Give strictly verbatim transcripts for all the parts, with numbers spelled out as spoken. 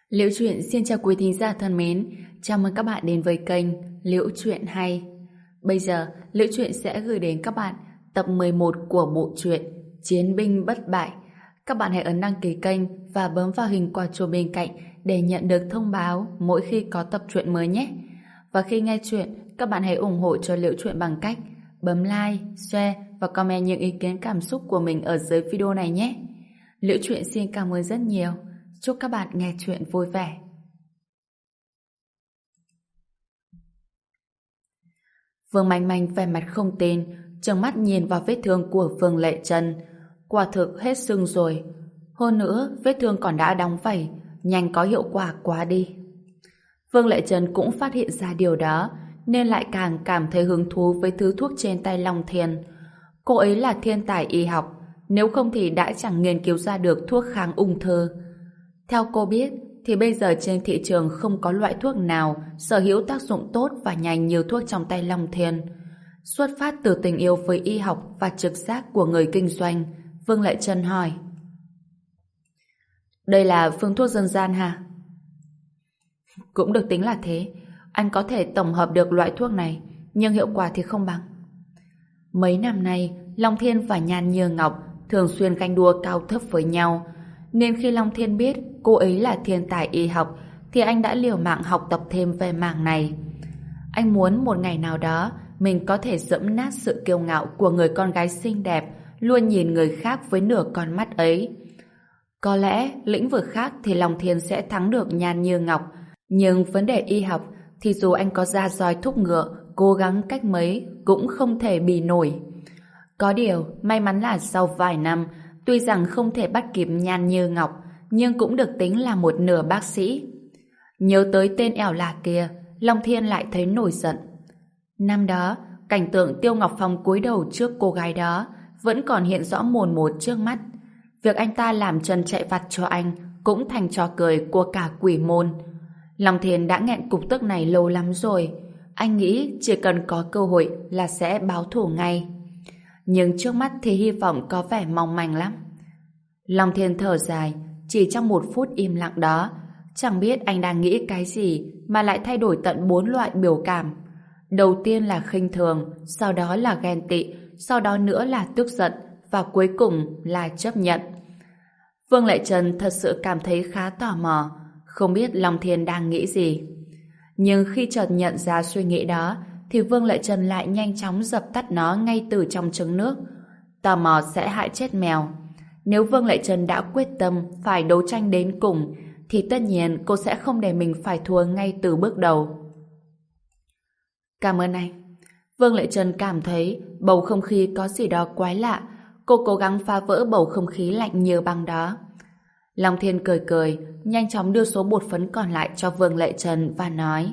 Liễu Chuyện xin chào quý thính giả thân mến, chào mừng các bạn đến với kênh Liễu Chuyện Hay. Bây giờ, Liễu Chuyện sẽ gửi đến các bạn tập mười một của bộ truyện Chiến binh bất bại. Các bạn hãy ấn đăng ký kênh và bấm vào hình quả chuông bên cạnh để nhận được thông báo mỗi khi có tập truyện mới nhé. Và khi nghe chuyện, các bạn hãy ủng hộ cho Liễu Chuyện bằng cách bấm like, share và comment những ý kiến cảm xúc của mình ở dưới video này nhé. Liễu Chuyện xin cảm ơn rất nhiều. Chúc các bạn nghe chuyện vui vẻ. Vương Manh Manh vẻ mặt không tin, trừng mắt nhìn vào vết thương của Vương Lệ Trân. Quả thực hết sưng rồi. Hơn nữa, vết thương còn đã đóng vảy, nhanh có hiệu quả quá đi. Vương Lệ Trân cũng phát hiện ra điều đó, nên lại càng cảm thấy hứng thú với thứ thuốc trên tay Long Thiên. Cô ấy là thiên tài y học, nếu không thì đã chẳng nghiên cứu ra được thuốc kháng ung thư. Theo cô biết, thì bây giờ trên thị trường không có loại thuốc nào sở hữu tác dụng tốt và nhanh như thuốc trong tay Long Thiên. Xuất phát từ tình yêu với y học và trực giác của người kinh doanh, Vương Lệ Trân hỏi. Đây là phương thuốc dân gian hả? Cũng được tính là thế. Anh có thể tổng hợp được loại thuốc này, nhưng hiệu quả thì không bằng. Mấy năm nay, Long Thiên và Nhan Như Ngọc thường xuyên ganh đua cao thấp với nhau, nên khi Long Thiên biết cô ấy là thiên tài y học thì anh đã liều mạng học tập thêm về mảng này. Anh muốn một ngày nào đó mình có thể dẫm nát sự kiêu ngạo của người con gái xinh đẹp luôn nhìn người khác với nửa con mắt ấy. Có lẽ lĩnh vực khác thì Long Thiên sẽ thắng được Nhan Như Ngọc, nhưng vấn đề y học thì dù anh có ra roi thúc ngựa cố gắng cách mấy cũng không thể bì nổi. Có điều may mắn là sau vài năm, tuy rằng không thể bắt kịp Nhan Như Ngọc, nhưng cũng được tính là một nửa bác sĩ. Nhớ tới tên ẻo lả kia, Long Thiên lại thấy nổi giận. Năm đó, cảnh tượng Tiêu Ngọc Phong cúi đầu trước cô gái đó vẫn còn hiện rõ mồn một trước mắt. Việc anh ta làm chân chạy vặt cho anh cũng thành trò cười của cả quỷ môn. Long Thiên đã nghẹn cục tức này lâu lắm rồi. Anh nghĩ chỉ cần có cơ hội là sẽ báo thù ngay. Nhưng trước mắt thì hy vọng có vẻ mong manh lắm. Long Thiên thở dài, chỉ trong một phút im lặng đó, chẳng biết anh đang nghĩ cái gì mà lại thay đổi tận bốn loại biểu cảm. Đầu tiên là khinh thường, sau đó là ghen tị, sau đó nữa là tức giận, và cuối cùng là chấp nhận. Vương Lệ Trân thật sự cảm thấy khá tò mò, không biết Long Thiên đang nghĩ gì. Nhưng khi chợt nhận ra suy nghĩ đó, thì Vương Lệ Trân lại nhanh chóng dập tắt nó ngay từ trong trứng nước. Tò mò sẽ hại chết mèo. Nếu Vương Lệ Trân đã quyết tâm phải đấu tranh đến cùng, thì tất nhiên cô sẽ không để mình phải thua ngay từ bước đầu. Cảm ơn anh. Vương Lệ Trân cảm thấy bầu không khí có gì đó quái lạ. Cô cố gắng phá vỡ bầu không khí lạnh như băng đó. Long Thiên cười cười, nhanh chóng đưa số bột phấn còn lại cho Vương Lệ Trân và nói: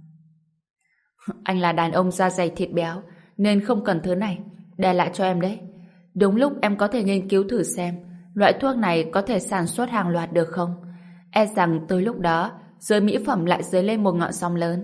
Anh là đàn ông da dày thịt béo, nên không cần thứ này, để lại cho em đấy. Đúng lúc em có thể nghiên cứu thử xem loại thuốc này có thể sản xuất hàng loạt được không. E rằng tới lúc đó giới mỹ phẩm lại dấy lên một ngọn sóng lớn.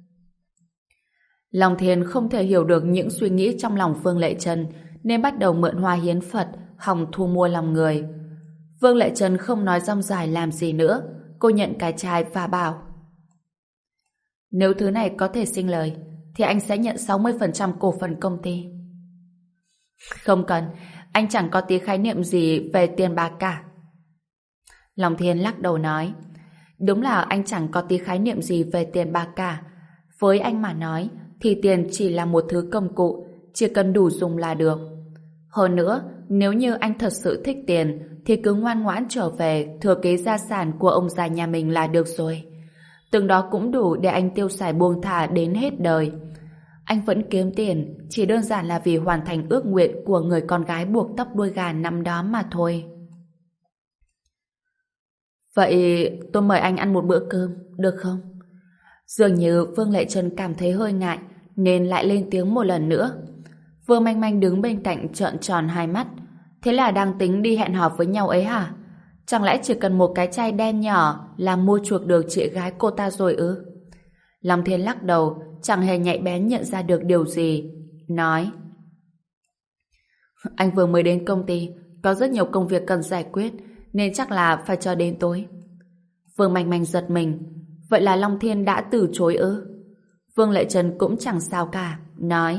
Long Thiên không thể hiểu được những suy nghĩ trong lòng Vương Lệ Trân, nên bắt đầu mượn hoa hiến Phật hòng thu mua lòng người. Vương Lệ Trân không nói rong dài làm gì nữa. Cô nhận cái chai và bảo: Nếu thứ này có thể sinh lời thì anh sẽ nhận sáu mươi phần trăm cổ phần công ty. Không cần, anh chẳng có tí khái niệm gì về tiền bạc cả. Long Thiên lắc đầu nói: Đúng là anh chẳng có tí khái niệm gì về tiền bạc cả. Với anh mà nói thì tiền chỉ là một thứ công cụ, chỉ cần đủ dùng là được. Hơn nữa, nếu như anh thật sự thích tiền thì cứ ngoan ngoãn trở về thừa kế gia sản của ông già nhà mình là được rồi. Từng đó cũng đủ để anh tiêu xài buông thả đến hết đời. Anh vẫn kiếm tiền chỉ đơn giản là vì hoàn thành ước nguyện của người con gái buộc tóc đuôi gà năm đó mà thôi. Vậy tôi mời anh ăn một bữa cơm, được không? Dường như Vương Lệ Trân cảm thấy hơi ngại nên lại lên tiếng một lần nữa. Vương Manh Manh đứng bên cạnh trợn tròn hai mắt. Thế là đang tính đi hẹn hò với nhau ấy hả? Chẳng lẽ chỉ cần một cái chai đen nhỏ là mua chuộc được chị gái cô ta rồi ư? Long Thiên lắc đầu, chẳng hề nhạy bén nhận ra được điều gì. Nói: Anh vừa mới đến công ty, có rất nhiều công việc cần giải quyết, nên chắc là phải chờ đến tối. Vương Manh Manh giật mình. Vậy là Long Thiên đã từ chối ư? Vương Lệ Trân cũng chẳng sao cả, nói: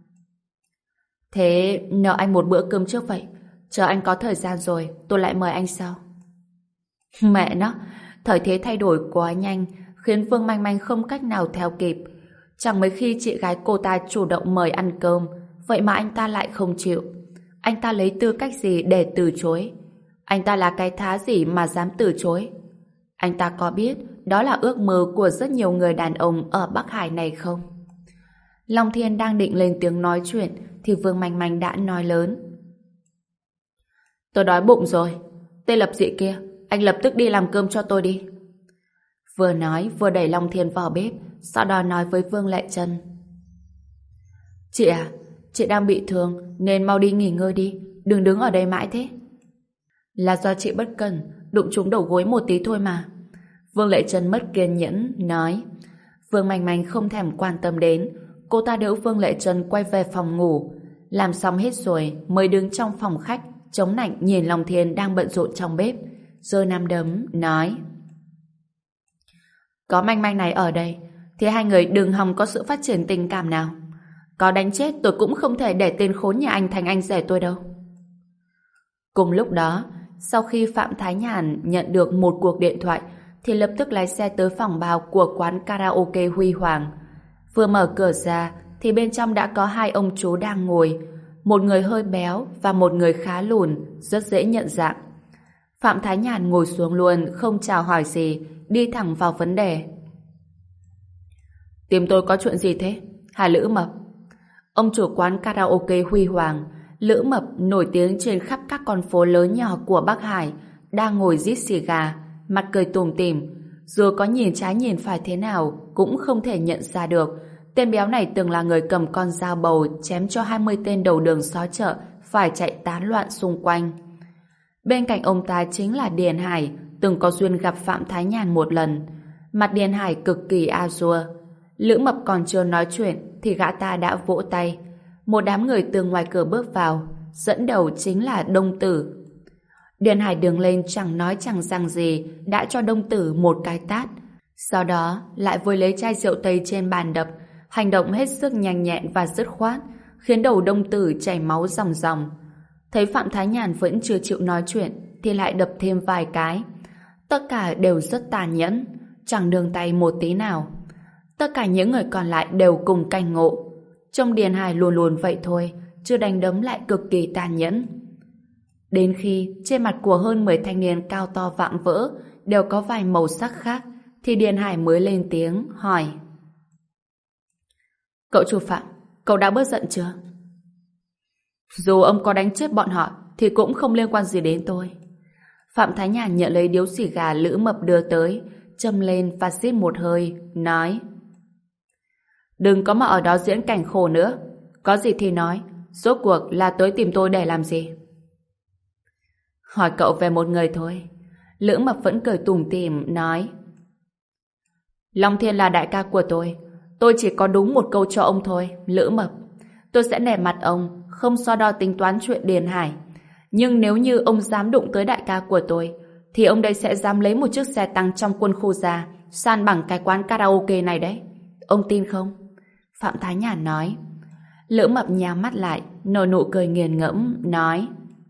Thế nợ anh một bữa cơm trước vậy. Chờ anh có thời gian rồi, tôi lại mời anh sau. Mẹ nó, thời thế thay đổi quá nhanh, khiến Vương Manh Manh không cách nào theo kịp. Chẳng mấy khi chị gái cô ta chủ động mời ăn cơm, vậy mà anh ta lại không chịu. Anh ta lấy tư cách gì để từ chối? Anh ta là cái thá gì mà dám từ chối? Anh ta có biết đó là ước mơ của rất nhiều người đàn ông ở Bắc Hải này không? Long Thiên đang định lên tiếng nói chuyện thì Vương Manh Manh đã nói lớn: Tôi đói bụng rồi. Tên lập dị kia, anh lập tức đi làm cơm cho tôi đi. Vừa nói vừa đẩy Long Thiên vào bếp, sau đó nói với Vương Lệ Trân: Chị à, chị đang bị thương nên mau đi nghỉ ngơi đi, đừng đứng ở đây mãi thế. Là do chị bất cẩn, đụng trúng đầu gối một tí thôi mà. Vương Lệ Trân mất kiên nhẫn, nói. Vương Manh Manh không thèm quan tâm đến, cô ta đỡ Vương Lệ Trân quay về phòng ngủ. Làm xong hết rồi mới đứng trong phòng khách, chống nạnh nhìn Long Thiên đang bận rộn trong bếp, giơ nắm đấm, nói: Có Manh Manh này ở đây thì hai người đừng hòng có sự phát triển tình cảm nào. Có đánh chết tôi cũng không thể để tên khốn nhà anh thành anh rể tôi đâu. Cùng lúc đó, sau khi Phạm Thái Nhàn nhận được một cuộc điện thoại thì lập tức lái xe tới phòng bao của quán karaoke Huy Hoàng. Vừa mở cửa ra thì bên trong đã có hai ông chú đang ngồi, một người hơi béo và một người khá lùn, rất dễ nhận dạng. Phạm Thái Nhàn ngồi xuống luôn, không chào hỏi gì, đi thẳng vào vấn đề. Tìm tôi có chuyện gì thế, Hà Lữ Mập? Ông chủ quán karaoke Huy Hoàng, Lữ Mập nổi tiếng trên khắp các con phố lớn nhỏ của Bắc Hải, đang ngồi rít xì gà, mặt cười tủm tỉm. Dù có nhìn trái nhìn phải thế nào cũng không thể nhận ra được tên béo này từng là người cầm con dao bầu chém cho hai mươi tên đầu đường xó chợ phải chạy tán loạn xung quanh. Bên cạnh ông ta chính là Điền Hải, từng có duyên gặp Phạm Thái Nhàn một lần. Mặt Điền Hải cực kỳ a dua. Lữ Mập còn chưa nói chuyện thì gã ta đã vỗ tay. Một đám người từ ngoài cửa bước vào, dẫn đầu chính là Đông Tử. Điền Hải đứng lên chẳng nói chẳng rằng gì, đã cho Đông Tử một cái tát. Sau đó lại vội lấy chai rượu tây trên bàn đập, hành động hết sức nhanh nhẹn và dứt khoát, khiến đầu Đông Tử chảy máu ròng ròng. Thấy Phạm Thái Nhàn vẫn chưa chịu nói chuyện thì lại đập thêm vài cái. Tất cả đều rất tàn nhẫn, chẳng nương tay một tí nào. Tất cả những người còn lại đều cùng cảnh ngộ. Trông Điền Hải luôn luôn vậy thôi, chưa đánh đấm lại cực kỳ tàn nhẫn. Đến khi trên mặt của hơn mười thanh niên cao to vạm vỡ đều có vài màu sắc khác thì Điền Hải mới lên tiếng hỏi: Cậu chủ Phạm, cậu đã bớt giận chưa? Dù ông có đánh chết bọn họ thì cũng không liên quan gì đến tôi. Phạm Thái Nhàn nhận lấy điếu xì gà Lữ Mập đưa tới, châm lên và xít một hơi, nói: Đừng có mà ở đó diễn cảnh khổ nữa. Có gì thì nói, rốt cuộc là tới tìm tôi để làm gì? Hỏi cậu về một người thôi. Lữ Mập vẫn cười tủm tỉm nói: Long Thiên là đại ca của tôi. Tôi chỉ có đúng một câu cho ông thôi, Lữ Mập. Tôi sẽ nể mặt ông, không so đo tính toán chuyện Điền Hải. Nhưng nếu như ông dám đụng tới đại ca của tôi, thì ông đây sẽ dám lấy một chiếc xe tăng trong quân khu ra, san bằng cái quán karaoke này đấy. Ông tin không? Phạm Thái Nhàn nói. Lữ Mập nhắm mắt lại, nở nụ cười nghiền ngẫm, nói: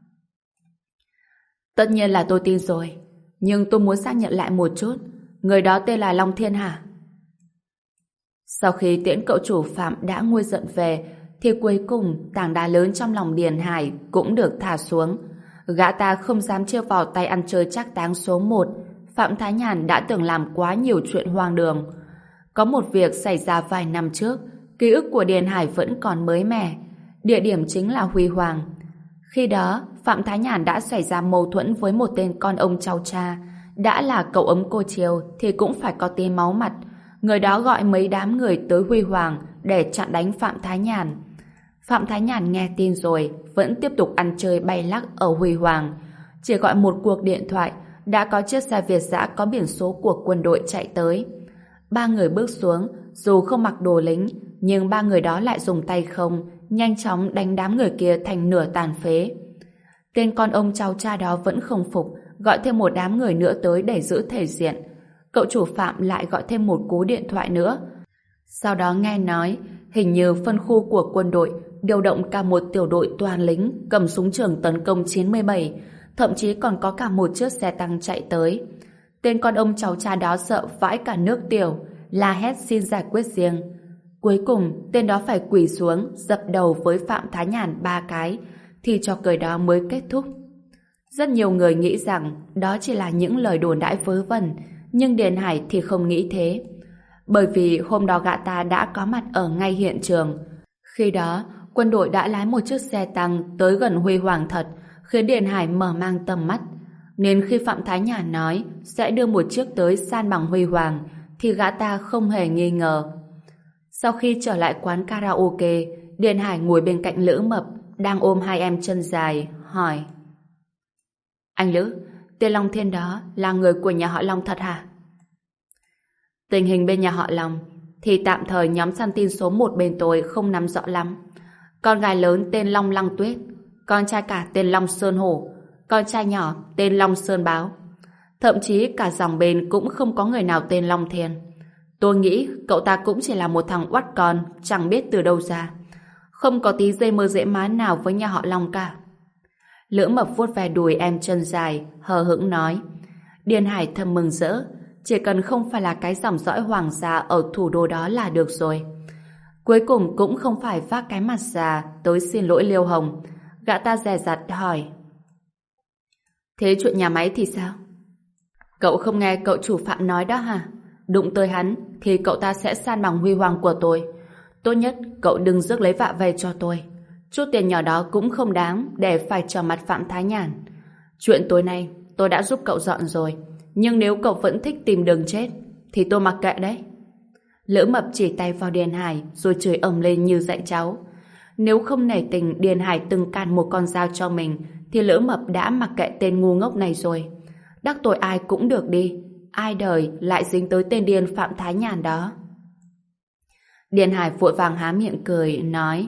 Tất nhiên là tôi tin rồi, nhưng tôi muốn xác nhận lại một chút. Người đó tên là Long Thiên hả? Sau khi tiễn cậu chủ Phạm đã nguôi giận về, thì cuối cùng tảng đá lớn trong lòng Điền Hải cũng được thả xuống. Gã ta không dám trêu vào tay ăn chơi trác táng số một. Phạm Thái Nhàn đã từng làm quá nhiều chuyện hoang đường. Có một việc xảy ra vài năm trước, ký ức của Điền Hải vẫn còn mới mẻ. Địa điểm chính là Huy Hoàng. Khi đó, Phạm Thái Nhàn đã xảy ra mâu thuẫn với một tên con ông cháu cha. Đã là cậu ấm cô Triều thì cũng phải có tí máu mặt. Người đó gọi mấy đám người tới Huy Hoàng để chặn đánh Phạm Thái Nhàn. Phạm Thái Nhàn nghe tin rồi vẫn tiếp tục ăn chơi bay lắc ở Huy Hoàng. Chỉ gọi một cuộc điện thoại đã có chiếc xe Việt dã có biển số của quân đội chạy tới. Ba người bước xuống, dù không mặc đồ lính nhưng ba người đó lại dùng tay không nhanh chóng đánh đám người kia thành nửa tàn phế. Tên con ông cháu cha đó vẫn không phục, gọi thêm một đám người nữa tới để giữ thể diện. cậu chủ Phạm lại gọi thêm một cú điện thoại nữa. Sau đó nghe nói, hình như phân khu của quân đội điều động cả một tiểu đội toàn lính cầm súng trường tấn công chín mươi bảy, thậm chí còn có cả một chiếc xe tăng chạy tới. Tên con ông cháu cha đó sợ vãi cả nước tiểu, la hét xin giải quyết riêng. Cuối cùng, tên đó phải quỳ xuống, dập đầu với Phạm Thái Nhàn ba cái, thì trò cười đó mới kết thúc. Rất nhiều người nghĩ rằng đó chỉ là những lời đồn đãi vớ vẩn, nhưng Điền Hải thì không nghĩ thế. Bởi vì hôm đó gã ta đã có mặt ở ngay hiện trường. Khi đó, quân đội đã lái một chiếc xe tăng tới gần Huy Hoàng thật, khiến Điền Hải mở mang tầm mắt. Nên khi Phạm Thái Nhàn nói sẽ đưa một chiếc tới san bằng Huy Hoàng, thì gã ta không hề nghi ngờ. Sau khi trở lại quán karaoke, Điền Hải ngồi bên cạnh Lữ Mập, đang ôm hai em chân dài, hỏi: Anh Lữ, tên Long Thiên đó là người của nhà họ Long thật hả? Tình hình bên nhà họ Long thì tạm thời nhóm săn tin số một bên tôi không nắm rõ lắm. Con gái lớn tên Long Lăng Tuyết, con trai cả tên Long Sơn Hổ, con trai nhỏ tên Long Sơn Báo. Thậm chí cả dòng bên cũng không có người nào tên Long Thiên. Tôi nghĩ cậu ta cũng chỉ là một thằng oắt con, chẳng biết từ đâu ra. Không có tí dây mơ dễ má nào với nhà họ Long cả. Lữ Mập vuốt ve đùi em chân dài, hờ hững nói. Điền Hải thầm mừng rỡ, chỉ cần không phải là cái dòng dõi hoàng gia ở thủ đô đó là được rồi. Cuối cùng cũng không phải vác cái mặt già tới xin lỗi Liêu Hồng. Gã ta dè dặt hỏi: Thế chuyện nhà máy thì sao? Cậu không nghe cậu chủ Phạm nói đó hả? Đụng tới hắn thì cậu ta sẽ san bằng huy hoàng của tôi. Tốt nhất cậu đừng rước lấy vạ về cho tôi. Chút tiền nhỏ đó cũng không đáng để phải trở mặt Phạm Thái Nhàn. Chuyện tối nay tôi đã giúp cậu dọn rồi, nhưng nếu cậu vẫn thích tìm đường chết thì tôi mặc kệ đấy. Lữ Mập chỉ tay vào Điền Hải rồi chửi ầm lên như dạy cháu. Nếu không nể tình Điền Hải từng càn một con dao cho mình thì Lữ Mập đã mặc kệ tên ngu ngốc này rồi. Đắc tội ai cũng được đi, ai đời lại dính tới tên điên Phạm Thái Nhàn đó. Điền Hải vội vàng há miệng cười nói: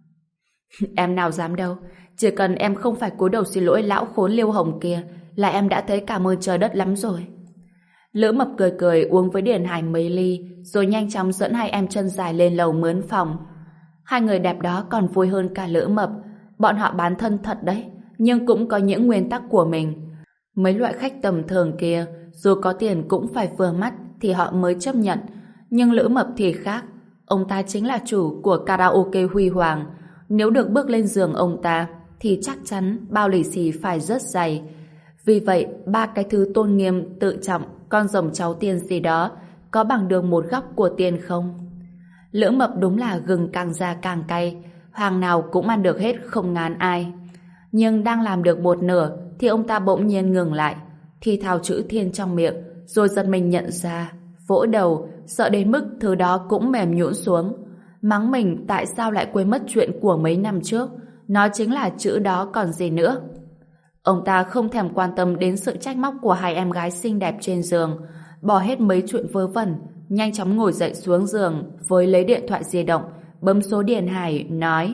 Em nào dám đâu, chỉ cần em không phải cúi đầu xin lỗi lão khốn Liêu Hồng kia là em đã thấy cảm ơn trời đất lắm rồi. Lữ Mập cười cười uống với Điền Hải mấy ly rồi nhanh chóng dẫn hai em chân dài lên lầu mướn phòng. Hai người đẹp đó còn vui hơn cả Lữ Mập. Bọn họ bán thân thật đấy, nhưng cũng có những nguyên tắc của mình. Mấy loại khách tầm thường kia dù có tiền cũng phải vừa mắt thì họ mới chấp nhận, nhưng Lữ Mập thì khác. Ông ta chính là chủ của karaoke Huy Hoàng. Nếu được bước lên giường ông ta thì chắc chắn bao lì xì phải rất dày. Vì vậy ba cái thứ tôn nghiêm, tự trọng, con rồng cháu tiên gì đó có bằng được một góc của tiền không? Lữ Mập đúng là gừng càng già càng cay, hoàng nào cũng ăn được hết không ngán ai. Nhưng đang làm được một nửa thì ông ta bỗng nhiên ngừng lại, thì thào chữ thiên trong miệng, rồi giật mình nhận ra, vỗ đầu, sợ đến mức thứ đó cũng mềm nhũn xuống, mắng mình tại sao lại quên mất chuyện của mấy năm trước. Nó chính là chữ đó còn gì nữa. Ông ta không thèm quan tâm đến sự trách móc của hai em gái xinh đẹp trên giường, bỏ hết mấy chuyện vớ vẩn, nhanh chóng ngồi dậy xuống giường với lấy điện thoại di động, bấm số Điền Hải, nói: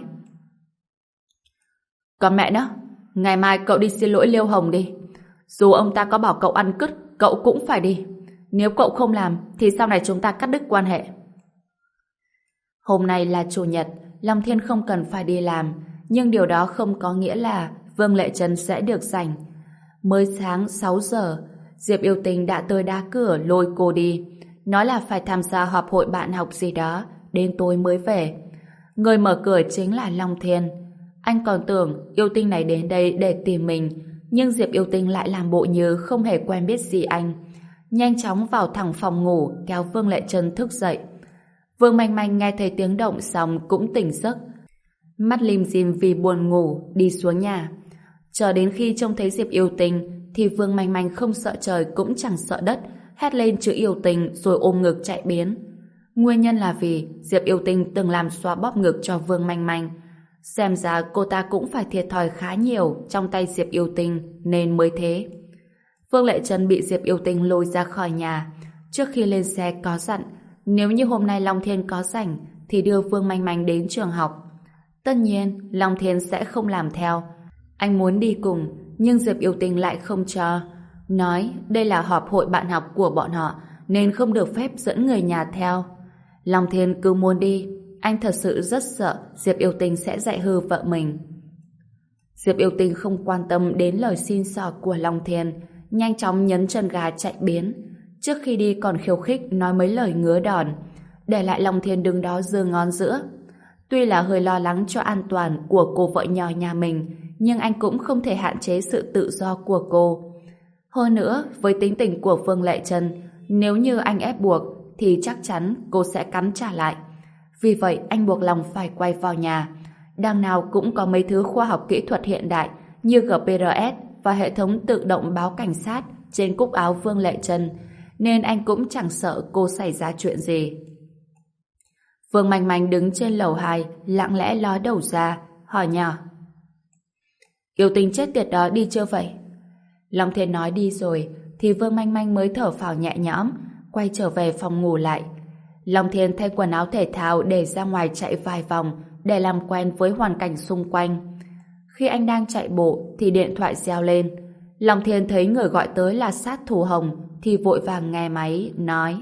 Còn mẹ nó, ngày mai cậu đi xin lỗi Liêu Hồng đi. Dù ông ta có bảo cậu ăn cứt, cậu cũng phải đi. Nếu cậu không làm thì sau này chúng ta cắt đứt quan hệ. Hôm nay là chủ nhật, Long Thiên không cần phải đi làm, nhưng điều đó không có nghĩa là Vương Lệ Trân sẽ được rảnh. Mới sáng sáu giờ, Diệp Yêu Tinh đã tới đá cửa lôi cô đi, nói là phải tham gia họp hội bạn học gì đó, đến tối mới về. Người mở cửa chính là Long Thiên. Anh còn tưởng Yêu Tinh này đến đây để tìm mình, nhưng Diệp Yêu Tinh lại làm bộ như không hề quen biết gì anh. Nhanh chóng vào thẳng phòng ngủ, kéo Vương Lệ Trân thức dậy. Vương Manh Manh nghe thấy tiếng động xong cũng tỉnh giấc, mắt lim dim vì buồn ngủ, đi xuống nhà. Chờ đến khi trông thấy Diệp Yêu Tinh thì Vương Manh Manh không sợ trời cũng chẳng sợ đất, hét lên chữ Yêu Tinh rồi ôm ngực chạy biến. Nguyên nhân là vì Diệp Yêu Tinh từng làm xoa bóp ngực cho Vương Manh Manh. Xem ra cô ta cũng phải thiệt thòi khá nhiều trong tay Diệp Yêu Tinh nên mới thế. Vương Lệ Trân bị Diệp Yêu Tinh lôi ra khỏi nhà. Trước khi lên xe có dặn nếu như hôm nay Long Thiên có rảnh thì đưa Vương Manh Manh đến trường học. Tất nhiên Long Thiên sẽ không làm theo. Anh muốn đi cùng nhưng Diệp Yêu Tinh lại không cho, nói đây là họp hội bạn học của bọn họ nên không được phép dẫn người nhà theo. Long Thiên cứ muốn đi, anh thật sự rất sợ Diệp Yêu Tinh sẽ dạy hư vợ mình. Diệp Yêu Tinh không quan tâm đến lời xin xỏ của Long Thiên, nhanh chóng nhấn chân ga chạy biến. Trước khi đi còn khiêu khích nói mấy lời ngứa đòn, để lại Long Thiên đứng đó giơ ngón giữa. Tuy là hơi lo lắng cho an toàn của cô vợ nhỏ nhà mình, nhưng anh cũng không thể hạn chế sự tự do của cô. Hơn nữa, với tính tình của Vương Lệ Trân, nếu như anh ép buộc, thì chắc chắn cô sẽ cắn trả lại. Vì vậy, anh buộc lòng phải quay vào nhà. Đằng nào cũng có mấy thứ khoa học kỹ thuật hiện đại như giê pê rờ ét và hệ thống tự động báo cảnh sát trên cúc áo Vương Lệ Trân, nên anh cũng chẳng sợ cô xảy ra chuyện gì. Vương Manh Manh đứng trên lầu hai, lặng lẽ ló đầu ra, hỏi nhỏ. Yêu Tinh chết tiệt đó đi chưa vậy? Long Thiên nói đi rồi, thì Vương Manh Manh mới thở phào nhẹ nhõm, quay trở về phòng ngủ lại. Long Thiên thay quần áo thể thao để ra ngoài chạy vài vòng để làm quen với hoàn cảnh xung quanh. Khi anh đang chạy bộ thì điện thoại reo lên. Long Thiên thấy người gọi tới là sát thủ Hồng thì vội vàng nghe máy, nói: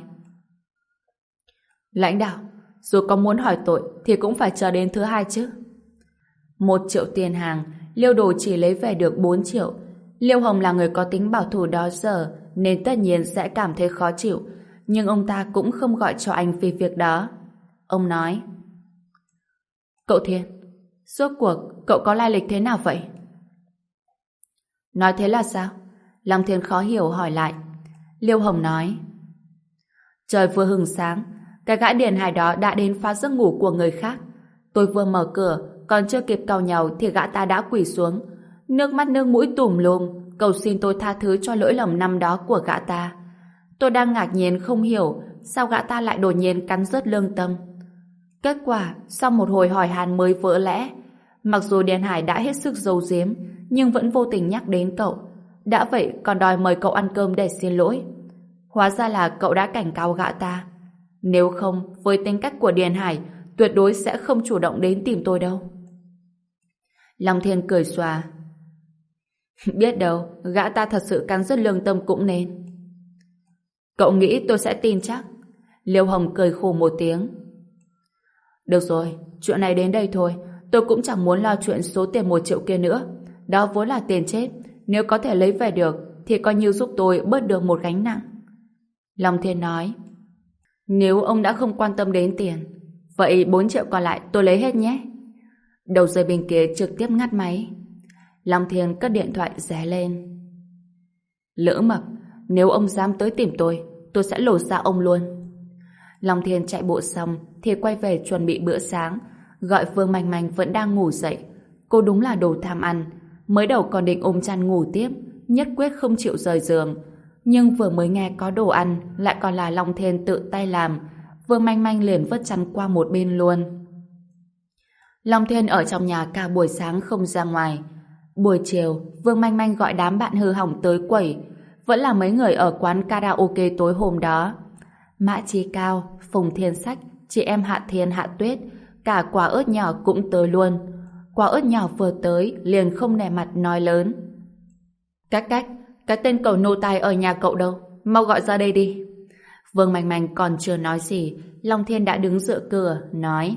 Lãnh đạo, dù có muốn hỏi tội thì cũng phải chờ đến thứ hai chứ. Một triệu tiền hàng, Liêu Đồ chỉ lấy về được bốn triệu. Liêu Hồng là người có tính bảo thủ đó giờ nên tất nhiên sẽ cảm thấy khó chịu, nhưng ông ta cũng không gọi cho anh vì việc đó. Ông nói: Cậu Thiên, rốt cuộc cậu có lai lịch thế nào vậy? Nói thế là sao? Long Thiên khó hiểu hỏi lại. Liêu Hồng nói: Trời vừa hừng sáng, cái gã Điền Hải đó đã đến phá giấc ngủ của người khác. Tôi vừa mở cửa, còn chưa kịp cau nhàu thì gã ta đã quỳ xuống, nước mắt nước mũi tùm lum, cầu xin tôi tha thứ cho lỗi lầm năm đó của gã ta. Tôi đang ngạc nhiên không hiểu sao gã ta lại đột nhiên cắn rớt lương tâm. Kết quả, sau một hồi hỏi han mới vỡ lẽ. Mặc dù Điền Hải đã hết sức giấu giếm, nhưng vẫn vô tình nhắc đến cậu. Đã vậy còn đòi mời cậu ăn cơm để xin lỗi. Hóa ra là cậu đã cảnh cáo gã ta. Nếu không, với tính cách của Điền Hải, tuyệt đối sẽ không chủ động đến tìm tôi đâu. Long Thiên cười xòa. Biết đâu, gã ta thật sự cắn rứt lương tâm cũng nên. Cậu nghĩ tôi sẽ tin chắc? Liêu Hồng cười khổ một tiếng. Được rồi, chuyện này đến đây thôi. Tôi cũng chẳng muốn lo chuyện số tiền một triệu kia nữa. Đó vốn là tiền chết. Nếu có thể lấy về được thì coi như giúp tôi bớt được một gánh nặng. Long Thiên nói: Nếu ông đã không quan tâm đến tiền, vậy bốn triệu còn lại tôi lấy hết nhé. Đầu dây bên kia trực tiếp ngắt máy. Long Thiên cất điện thoại ré lên. Lỡ Mập, nếu ông dám tới tìm tôi, tôi sẽ lột ra ông luôn. Long Thiên chạy bộ xong thì quay về chuẩn bị bữa sáng, gọi Vương Manh Manh vẫn đang ngủ dậy. Cô đúng là đồ tham ăn, mới đầu còn định ôm chăn ngủ tiếp, nhất quyết không chịu rời giường. Nhưng vừa mới nghe có đồ ăn, lại còn là Long Thiên tự tay làm, Vương Manh Manh liền vứt chăn qua một bên luôn. Long Thiên ở trong nhà cả buổi sáng không ra ngoài. Buổi chiều, Vương Manh Manh gọi đám bạn hư hỏng tới quẩy. Vẫn là mấy người ở quán karaoke tối hôm đó. Mã Chí Cao, Phùng Thiên Sách, chị em Hạ Thiên Hạ Tuyết, cả Quả Ớt Nhỏ cũng tới luôn. Quả Ớt Nhỏ vừa tới liền không nể mặt nói lớn: Cách cách, cái tên cẩu nô tài ở nhà cậu đâu, mau gọi ra đây đi. Vương Manh Manh còn chưa nói gì, Long Thiên đã đứng dựa cửa nói: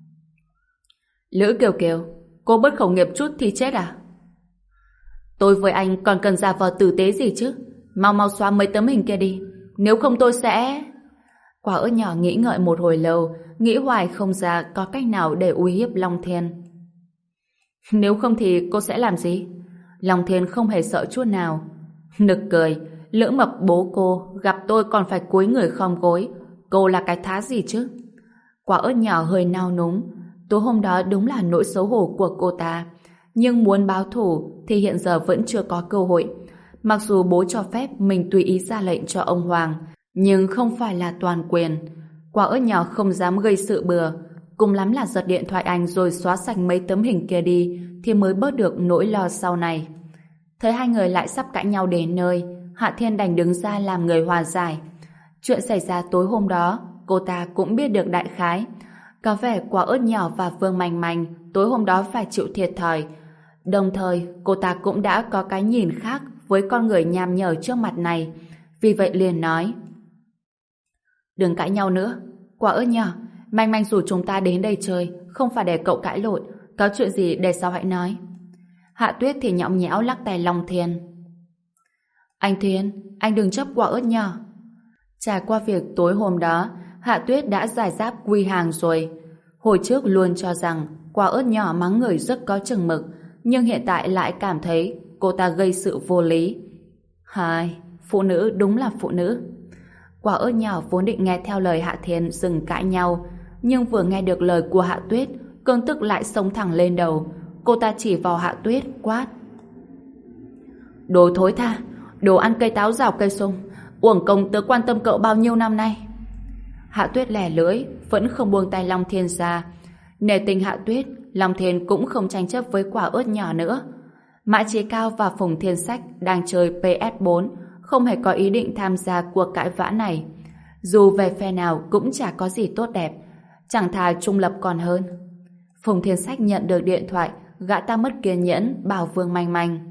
Lữ Kiều Kiều, cô bất khẩu nghiệp chút thì chết à? Tôi với anh còn cần giả vờ tử tế gì chứ? Mau mau xóa mấy tấm hình kia đi, nếu không tôi sẽ... Quả Ớt Nhỏ nghĩ ngợi một hồi lâu, nghĩ hoài không ra có cách nào để uy hiếp Long Thiên. Nếu không thì cô sẽ làm gì? Long Thiên không hề sợ chút nào. Nực cười, Lữ Mập bố cô gặp tôi còn phải cúi người khom gối, cô là cái thá gì chứ? Quả Ớt Nhỏ hơi nao núng. Tối hôm đó đúng là nỗi xấu hổ của cô ta, nhưng muốn báo thù thì hiện giờ vẫn chưa có cơ hội. Mặc dù bố cho phép mình tùy ý ra lệnh cho ông Hoàng, nhưng không phải là toàn quyền. Quả Ớt Nhỏ không dám gây sự bừa, cùng lắm là giật điện thoại anh rồi xóa sạch mấy tấm hình kia đi thì mới bớt được nỗi lo sau này. Thấy hai người lại sắp cãi nhau đến nơi, Hạ Thiên đành đứng ra làm người hòa giải. Chuyện xảy ra tối hôm đó cô ta cũng biết được đại khái. Có vẻ Quả Ớt Nhỏ và Vương Manh Manh tối hôm đó phải chịu thiệt thòi. Đồng thời cô ta cũng đã có cái nhìn khác với con người nham nhở trước mặt này. Vì vậy liền nói: Đừng cãi nhau nữa. Quả ớt nhỏ, Manh Manh rủ chúng ta đến đây chơi, không phải để cậu cãi lộn. Có chuyện gì để sau hãy nói. Hạ Tuyết thì nhõng nhẽo lắc tay Long Thiên. Anh Thiên, anh đừng chấp quả ớt nhỏ. Trải qua việc tối hôm đó, Hạ Tuyết đã giải giáp quy hàng rồi. Hồi trước luôn cho rằng quả ớt nhỏ mắng người rất có chừng mực, nhưng hiện tại lại cảm thấy cô ta gây sự vô lý. Hai, phụ nữ đúng là phụ nữ. Quả ớt nhỏ vốn định nghe theo lời Hạ Thiên dừng cãi nhau, nhưng vừa nghe được lời của Hạ Tuyết, cơn tức lại xông thẳng lên đầu. Cô ta chỉ vào Hạ Tuyết quát: Đồ thối tha, đồ ăn cây táo rào cây sung, uổng công tớ quan tâm cậu bao nhiêu năm nay. Hạ Tuyết lè lưỡi, vẫn không buông tay Long Thiên ra. Nể tình Hạ Tuyết, Long Thiên cũng không tranh chấp với quả ớt nhỏ nữa. Mã Chí Cao và Phùng Thiên Sách đang chơi pê ét bốn, không hề có ý định tham gia cuộc cãi vã này. Dù về phe nào cũng chả có gì tốt đẹp, chẳng thà trung lập còn hơn. Phùng Thiên Sách nhận được điện thoại, gã ta mất kiên nhẫn bảo Vương Manh Manh: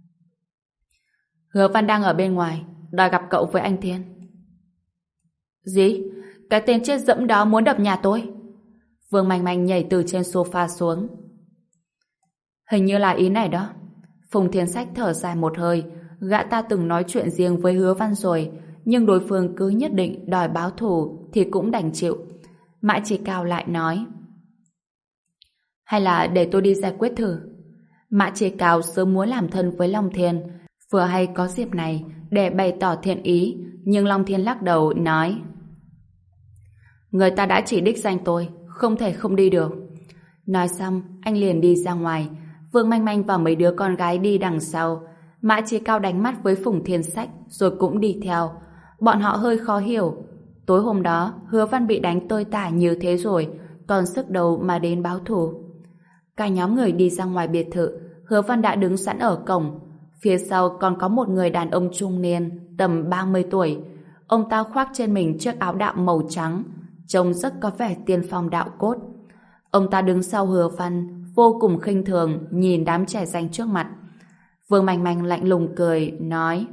Hứa Văn đang ở bên ngoài, đòi gặp cậu với anh Thiên. Gì? Cái tên chết dẫm đó muốn đập nhà tôi? Vương Manh Manh nhảy từ trên sofa xuống. Hình như là ý này đó. Phùng Thiên Sách thở dài một hơi. Gã ta từng nói chuyện riêng với Hứa Văn rồi, nhưng đối phương cứ nhất định đòi báo thù thì cũng đành chịu. Mã Chí Cao lại nói: Hay là để tôi đi giải quyết thử. Mã Chí Cao sớm muốn làm thân với Long Thiên, vừa hay có dịp này để bày tỏ thiện ý, nhưng Long Thiên lắc đầu nói: Người ta đã chỉ đích danh tôi, không thể không đi được. Nói xong, anh liền đi ra ngoài. Vương Manh Manh và mấy đứa con gái đi đằng sau. Mã Chí Cao đánh mắt với Phùng Thiên Sách rồi cũng đi theo. Bọn họ hơi khó hiểu. Tối hôm đó, Hứa Văn bị đánh tơi tả như thế rồi, còn sức đầu mà đến báo thù. Cả nhóm người đi ra ngoài biệt thự. Hứa Văn đã đứng sẵn ở cổng. Phía sau còn có một người đàn ông trung niên, tầm ba mươi tuổi. Ông ta khoác trên mình chiếc áo đạo màu trắng, trông rất có vẻ tiên phong đạo cốt. Ông ta đứng sau Hứa Văn, vô cùng khinh thường nhìn đám trẻ danh trước mặt. Vương Manh Manh lạnh lùng cười, nói: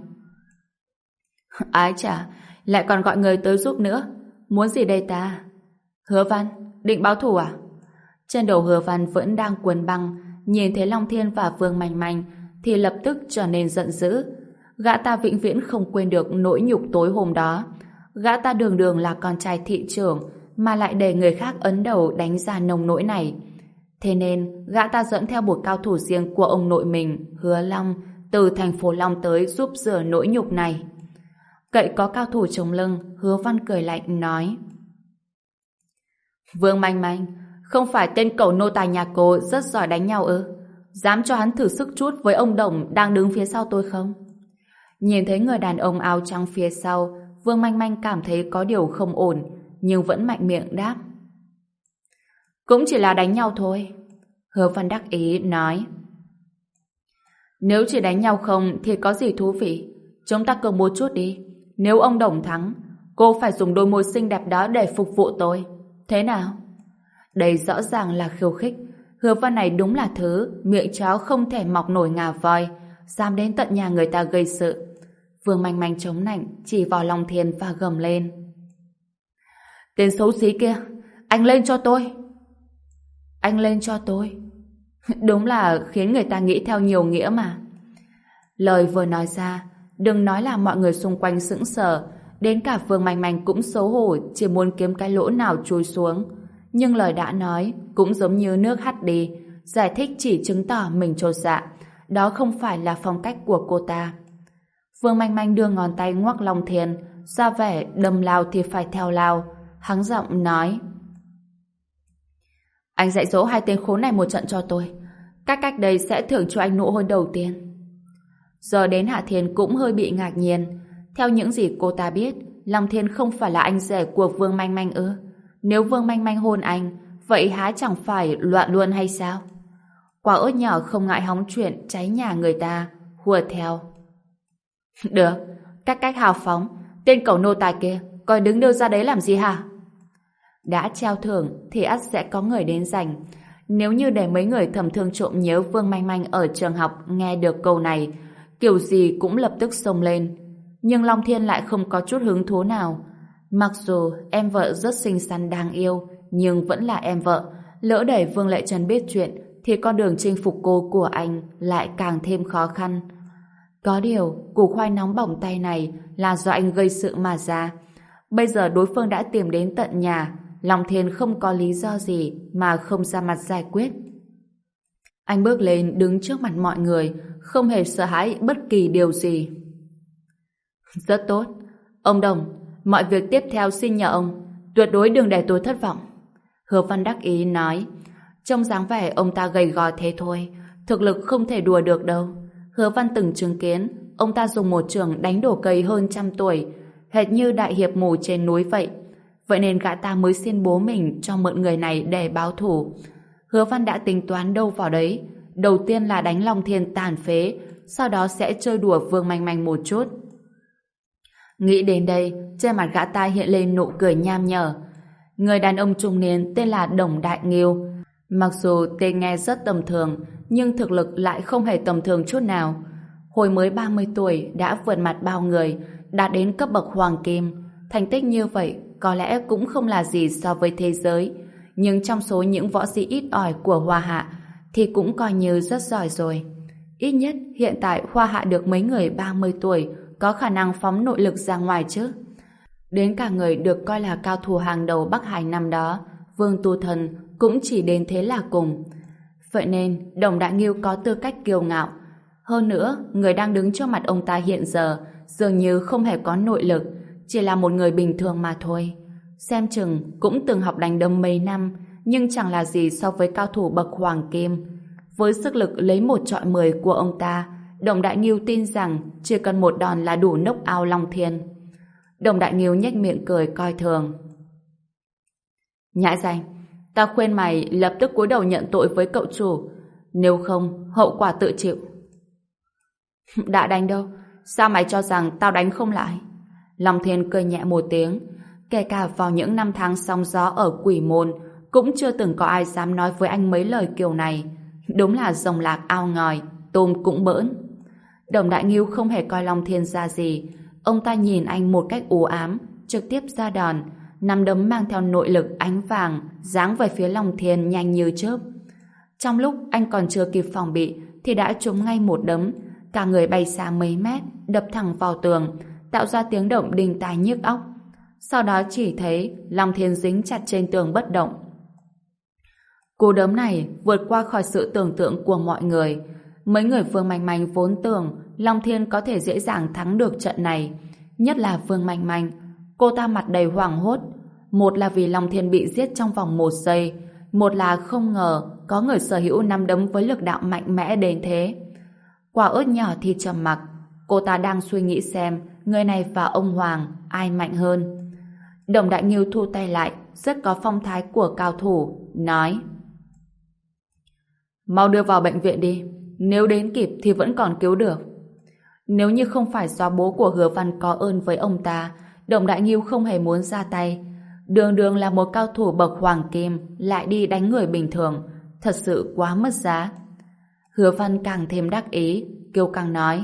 Ái chà, lại còn gọi người tới giúp nữa. Muốn gì đây ta? Hứa Văn, định báo thù à? Trên đầu Hứa Văn vẫn đang cuốn băng, nhìn thấy Long Thiên và Vương Manh Manh thì lập tức trở nên giận dữ. Gã ta vĩnh viễn không quên được nỗi nhục tối hôm đó. Gã ta đường đường là con trai thị trưởng mà lại để người khác ấn đầu đánh ra nông nỗi này. Thế nên gã ta dẫn theo một cao thủ riêng của ông nội mình, Hứa Long, từ thành phố Long tới giúp rửa nỗi nhục này. Cậy có cao thủ chống lưng, Hứa Văn cười lạnh nói: Vương Manh Manh, không phải tên cẩu nô tài nhà cô rất giỏi đánh nhau ư? Dám cho hắn thử sức chút với ông Đồng đang đứng phía sau tôi không? Nhìn thấy người đàn ông áo trắng phía sau, Vương Manh Manh cảm thấy có điều không ổn, nhưng vẫn mạnh miệng đáp: Cũng chỉ là đánh nhau thôi. Hứa Văn đắc ý nói: Nếu chỉ đánh nhau không thì có gì thú vị. Chúng ta cược một chút đi. Nếu ông Đồng thắng, cô phải dùng đôi môi xinh đẹp đó để phục vụ tôi. Thế nào? Đây rõ ràng là khiêu khích. Hứa Văn này đúng là thứ miệng chó không thể mọc nổi ngà voi, dám đến tận nhà người ta gây sự. Vương Manh Manh chống nạnh chỉ vào Long Thiên và gầm lên: Tên xấu xí kia, anh lên cho tôi. Anh lên cho tôi. Đúng là khiến người ta nghĩ theo nhiều nghĩa mà. Lời vừa nói ra, đừng nói là mọi người xung quanh sững sờ, đến cả Vương Manh Manh cũng xấu hổ, chỉ muốn kiếm cái lỗ nào chui xuống. Nhưng lời đã nói cũng giống như nước hắt đi, giải thích chỉ chứng tỏ mình chột dạ. Đó không phải là phong cách của cô ta. Vương Manh Manh đưa ngón tay ngoắc Long Thiên, ra vẻ đâm lao thì phải theo lao. Hắng giọng nói: Anh dạy dỗ hai tên khốn này một trận cho tôi. Cách cách đây sẽ thưởng cho anh nụ hôn đầu tiên. Giờ đến Hạ Thiên cũng hơi bị ngạc nhiên. Theo những gì cô ta biết, Long Thiên không phải là anh rể của Vương Manh Manh ư? Nếu Vương Manh Manh hôn anh, vậy há chẳng phải loạn luôn hay sao? Quả ớt nhỏ không ngại hóng chuyện cháy nhà người ta, hùa theo: Được, cách cách hào phóng. Tên cẩu nô tài kia, coi đứng đưa ra đấy làm gì hả? Đã treo thưởng thì ắt sẽ có người đến giành. Nếu như để mấy người thầm thương trộm nhớ Vương Manh Manh ở trường học nghe được câu này, kiểu gì cũng lập tức xông lên. Nhưng Long Thiên lại không có chút hứng thú nào. Mặc dù em vợ rất xinh xắn đáng yêu, nhưng vẫn là em vợ. Lỡ để Vương Lệ Trần biết chuyện, thì con đường chinh phục cô của anh lại càng thêm khó khăn. Có điều, củ khoai nóng bỏng tay này là do anh gây sự mà ra. Bây giờ đối phương đã tìm đến tận nhà, Long Thiên không có lý do gì mà không ra mặt giải quyết. Anh bước lên đứng trước mặt mọi người, không hề sợ hãi bất kỳ điều gì. Rất tốt. Ông Đồng, mọi việc tiếp theo xin nhờ ông, tuyệt đối đừng để tôi thất vọng. Hứa Văn đắc ý nói. Trông dáng vẻ ông ta gầy gò thế thôi, thực lực không thể đùa được đâu. Hứa Văn từng chứng kiến ông ta dùng một chưởng đánh đổ cây hơn trăm tuổi, hệt như đại hiệp mù trên núi vậy. Vậy nên gã ta mới xin bố mình cho mượn người này để báo thù. Hứa Văn đã tính toán đâu vào đấy. Đầu tiên là đánh Long Thiên tàn phế, sau đó sẽ chơi đùa Vương Manh Manh một chút. Nghĩ đến đây, trên mặt gã ta hiện lên nụ cười nham nhở. Người đàn ông trung niên tên là Đồng Đại Nghiêu. Mặc dù tên nghe rất tầm thường, nhưng thực lực lại không hề tầm thường chút nào. Hồi mới ba mươi tuổi đã vượt mặt bao người, đạt đến cấp bậc hoàng kim. Thành tích như vậy có lẽ cũng không là gì so với thế giới, nhưng trong số những võ sĩ ít ỏi của Hoa Hạ thì cũng coi như rất giỏi rồi. Ít nhất hiện tại Hoa Hạ được mấy người ba mươi tuổi có khả năng phóng nội lực ra ngoài chứ. Đến cả người được coi là cao thủ hàng đầu Bắc Hải năm đó, Vương Tu Thần, cũng chỉ đến thế là cùng. Vậy nên Đồng Đại Nghiêu có tư cách kiêu ngạo. Hơn nữa, người đang đứng trước mặt ông ta hiện giờ dường như không hề có nội lực, chỉ là một người bình thường mà thôi. Xem chừng cũng từng học đánh đấm mấy năm, nhưng chẳng là gì so với cao thủ bậc hoàng kim. Với sức lực lấy một trọi mười của ông ta, Đồng Đại Nghiêu tin rằng chỉ cần một đòn là đủ knock out Long Thiên. Đồng Đại Nghiêu nhếch miệng cười coi thường. Nhãi danh, ta khuyên mày lập tức cúi đầu nhận tội với cậu chủ, nếu không hậu quả tự chịu. Đã đánh đâu, sao mày cho rằng tao đánh không lại? Long Thiên cười nhẹ một tiếng. Kể cả vào những năm tháng sóng gió ở Quỷ Môn, cũng chưa từng có ai dám nói với anh mấy lời kiểu này. Đúng là rồng lạc ao ngòi, tôm cũng bỡn. Đồng Đại Nghiêu không hề coi Long Thiên ra gì. Ông ta nhìn anh một cách u ám, trực tiếp ra đòn, nắm đấm mang theo nội lực ánh vàng giáng về phía Long Thiên nhanh như chớp. Trong lúc anh còn chưa kịp phòng bị thì đã trúng ngay một đấm, cả người bay xa mấy mét, đập thẳng vào tường, tạo ra tiếng động đinh tai nhức óc. Sau đó chỉ thấy Long Thiên dính chặt trên tường bất động. Cú đấm này vượt qua khỏi sự tưởng tượng của mọi người. Mấy người Vương Manh Manh vốn tưởng Long Thiên có thể dễ dàng thắng được trận này, nhất là Vương Manh Manh. Cô ta mặt đầy hoảng hốt, một là vì Long Thiên bị giết trong vòng một giây, một là không ngờ có người sở hữu nắm đấm với lực đạo mạnh mẽ đến thế. Quả ớt nhỏ thì trầm mặc, cô ta đang suy nghĩ xem người này và ông Hoàng ai mạnh hơn. Đồng Đại Nghiêu thu tay lại, rất có phong thái của cao thủ, nói: Mau đưa vào bệnh viện đi, nếu đến kịp thì vẫn còn cứu được. Nếu như không phải do bố của Hứa Văn có ơn với ông ta, Đồng Đại Nghiêu không hề muốn ra tay. Đường đường là một cao thủ bậc hoàng kim lại đi đánh người bình thường, thật sự quá mất giá. Hứa Văn càng thêm đắc ý, kiêu căng nói: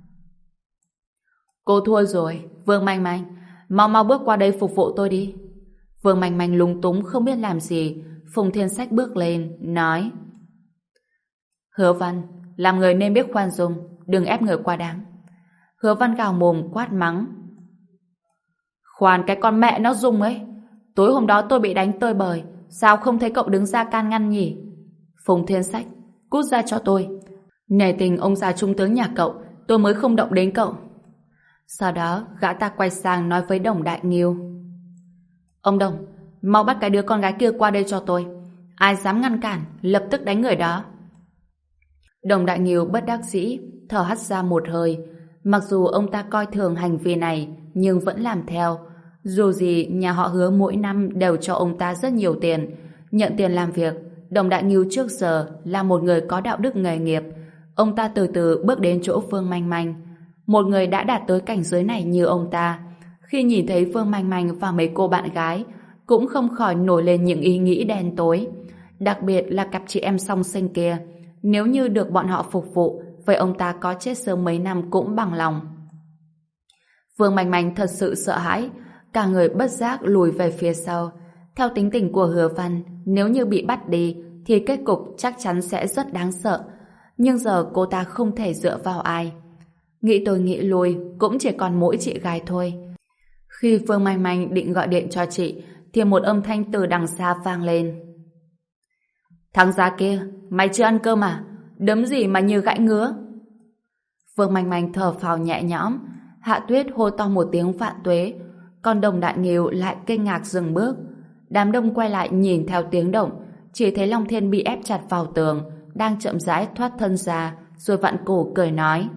Cô thua rồi, Vương Manh Manh, mau mau bước qua đây phục vụ tôi đi. Vương Manh Manh lúng túng không biết làm gì. Phùng Thiên Sách bước lên, nói: Hứa Văn, làm người nên biết khoan dung, đừng ép người quá đáng. Hứa Văn gào mồm quát mắng: Khoan cái con mẹ nó Dung ấy, tối hôm đó tôi bị đánh tơi bời, sao không thấy cậu đứng ra can ngăn nhỉ? Phùng Thiên Sách, cút ra cho tôi. Nể tình ông già trung tướng nhà cậu, tôi mới không động đến cậu. Sau đó gã ta quay sang nói với Đồng Đại Nghiêu: Ông Đồng, mau bắt cái đứa con gái kia qua đây cho tôi. Ai dám ngăn cản, lập tức đánh người đó. Đồng Đại Nghiêu bất đắc dĩ, thở hắt ra một hơi. Mặc dù ông ta coi thường hành vi này, nhưng vẫn làm theo. Dù gì, nhà họ Hứa mỗi năm đều cho ông ta rất nhiều tiền. Nhận tiền làm việc, Đồng Đại Nghiêu trước giờ là một người có đạo đức nghề nghiệp. Ông ta từ từ bước đến chỗ Vương Manh Manh. Một người đã đạt tới cảnh giới này như ông ta, khi nhìn thấy Vương Manh Manh và mấy cô bạn gái, cũng không khỏi nổi lên những ý nghĩ đen tối. Đặc biệt là cặp chị em song sinh kia. Nếu như được bọn họ phục vụ, vậy ông ta có chết sớm mấy năm cũng bằng lòng. Vương Manh Manh thật sự sợ hãi. Cả người bất giác lùi về phía sau. Theo tính tình của Hứa Văn, nếu như bị bắt đi thì kết cục chắc chắn sẽ rất đáng sợ. Nhưng giờ cô ta không thể dựa vào ai. Nghĩ tôi nghĩ lui, cũng chỉ còn mỗi chị gái thôi. Khi Phương Manh Manh định gọi điện cho chị thì một âm thanh từ đằng xa vang lên. Thằng già kia, mày chưa ăn cơm à? Đấm gì mà như gãy ngứa? Phương Manh Manh thở phào nhẹ nhõm. Hạ Tuyết hô to một tiếng vạn tuế, còn Đồng Đại Nghiêu lại kinh ngạc dừng bước. Đám đông quay lại nhìn theo tiếng động, chỉ thấy Long Thiên bị ép chặt vào tường, đang chậm rãi thoát thân ra, rồi vặn cổ cười nói: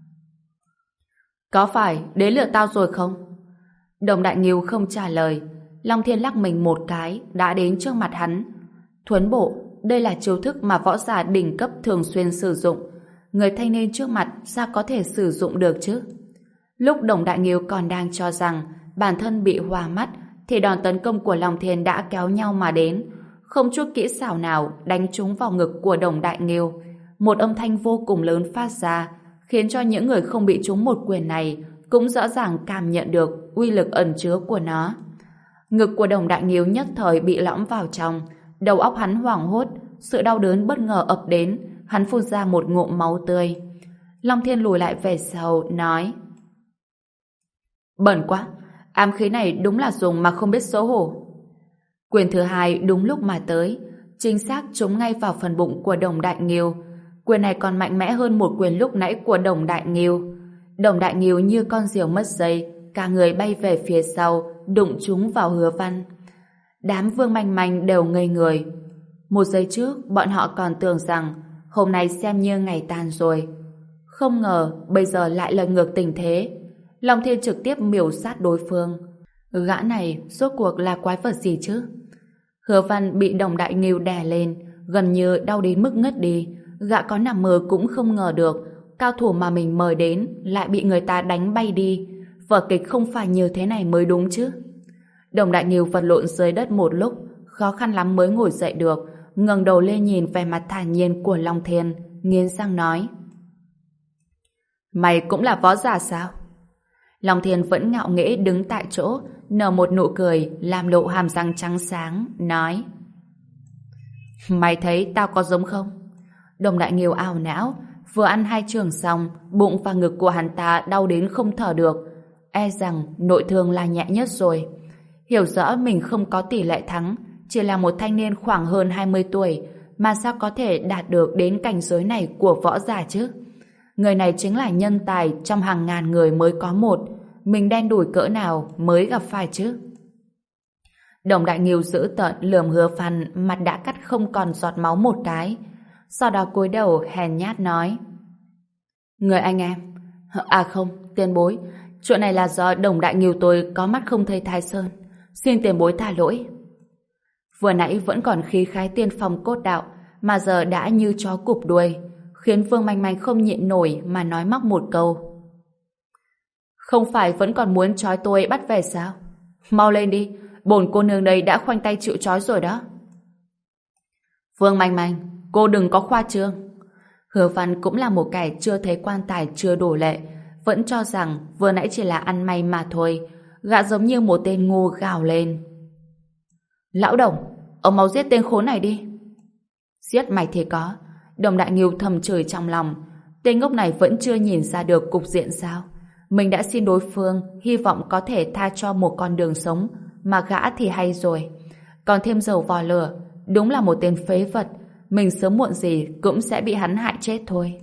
Có phải đến lượt tao rồi không? Đồng Đại Nghiêu không trả lời. Long Thiên lắc mình một cái, đã đến trước mặt hắn. Thuấn bộ, đây là chiêu thức mà võ giả đỉnh cấp thường xuyên sử dụng. Người thanh niên trước mặt sao có thể sử dụng được chứ? Lúc Đồng Đại Nghiêu còn đang cho rằng bản thân bị hoa mắt, thì đòn tấn công của Long Thiên đã kéo nhau mà đến, không chút kỹ xảo nào đánh trúng vào ngực của Đồng Đại Nghiêu. Một âm thanh vô cùng lớn phát ra, khiến cho những người không bị trúng một quyền này cũng rõ ràng cảm nhận được uy lực ẩn chứa của nó. Ngực của Đồng Đại Nghiêu nhất thời bị lõm vào trong, đầu óc hắn hoảng hốt, sự đau đớn bất ngờ ập đến, hắn phun ra một ngụm máu tươi. Long Thiên lùi lại về sau, nói: Bẩn quá, ám khí này đúng là dùng mà không biết xấu hổ. Quyền thứ hai đúng lúc mà tới, chính xác trúng ngay vào phần bụng của Đồng Đại Nghiêu. Quyền này còn mạnh mẽ hơn một quyền lúc nãy của Đồng Đại Nghiêu. Đồng Đại Nghiêu như con diều mất dây, cả người bay về phía sau, đụng trúng vào Hứa Văn. Đám Vương Manh Manh đều ngây người. Một giây trước, bọn họ còn tưởng rằng hôm nay xem như ngày tàn rồi. Không ngờ, bây giờ lại lật ngược tình thế. Long Thiên trực tiếp miểu sát đối phương. Gã này rốt cuộc là quái vật gì chứ? Hứa Văn bị Đồng Đại Nghiêu đè lên, gần như đau đến mức ngất đi. Gã có nằm mơ cũng không ngờ được cao thủ mà mình mời đến lại bị người ta đánh bay đi. Vở kịch không phải như thế này mới đúng chứ. Đồng Đại Nghiêu vật lộn dưới đất một lúc, khó khăn lắm mới ngồi dậy được, ngẩng đầu lên nhìn vẻ mặt thản nhiên của Long Thiên, nghiến răng nói: Mày cũng là võ giả sao? Long Thiên vẫn ngạo nghễ đứng tại chỗ, nở một nụ cười làm lộ hàm răng trắng sáng, nói: Mày thấy tao có giống không? Đồng Đại Nghiêu ảo não, vừa ăn hai trường xong, bụng và ngực của hắn ta đau đến không thở được, e rằng nội thương là nhẹ nhất rồi. Hiểu rõ mình không có tỷ lệ thắng, chỉ là một thanh niên khoảng hơn hai mươi tuổi, mà sao có thể đạt được đến cảnh giới này của võ giả chứ? Người này chính là nhân tài trong hàng ngàn người mới có một, mình đen đủi cỡ nào mới gặp phải chứ? Đồng Đại Nghiêu giữ tợn lườm Hứa Văn, mặt đã cắt không còn giọt máu một cái. Sau đó cúi đầu hèn nhát nói: Người anh em, à không, tiền bối, chuyện này là do Đồng Đại Nghiêu tôi có mắt không thấy Thái Sơn, xin tiền bối tha lỗi. Vừa nãy vẫn còn khí khái tiên phong cốt đạo, mà giờ đã như chó cụp đuôi, khiến Vương Manh Manh không nhịn nổi mà nói móc một câu: Không phải vẫn còn muốn trói tôi bắt về sao? Mau lên đi, bổn cô nương đây đã khoanh tay chịu trói rồi đó. Vương Manh Manh, cô đừng có khoa trương. Hứa Văn cũng là một kẻ chưa thấy quan tài chưa đổ lệ, vẫn cho rằng vừa nãy chỉ là ăn may mà thôi. Gã giống như một tên ngu gào lên: Lão Đồng, ông mau giết tên khốn này đi. Giết mày thì có. Đồng Đại Nghiêu thầm chửi trong lòng, tên ngốc này vẫn chưa nhìn ra được cục diện sao? Mình đã xin đối phương, hy vọng có thể tha cho một con đường sống, mà gã thì hay rồi, còn thêm dầu vào lửa. Đúng là một tên phế vật, mình sớm muộn gì cũng sẽ bị hắn hại chết thôi.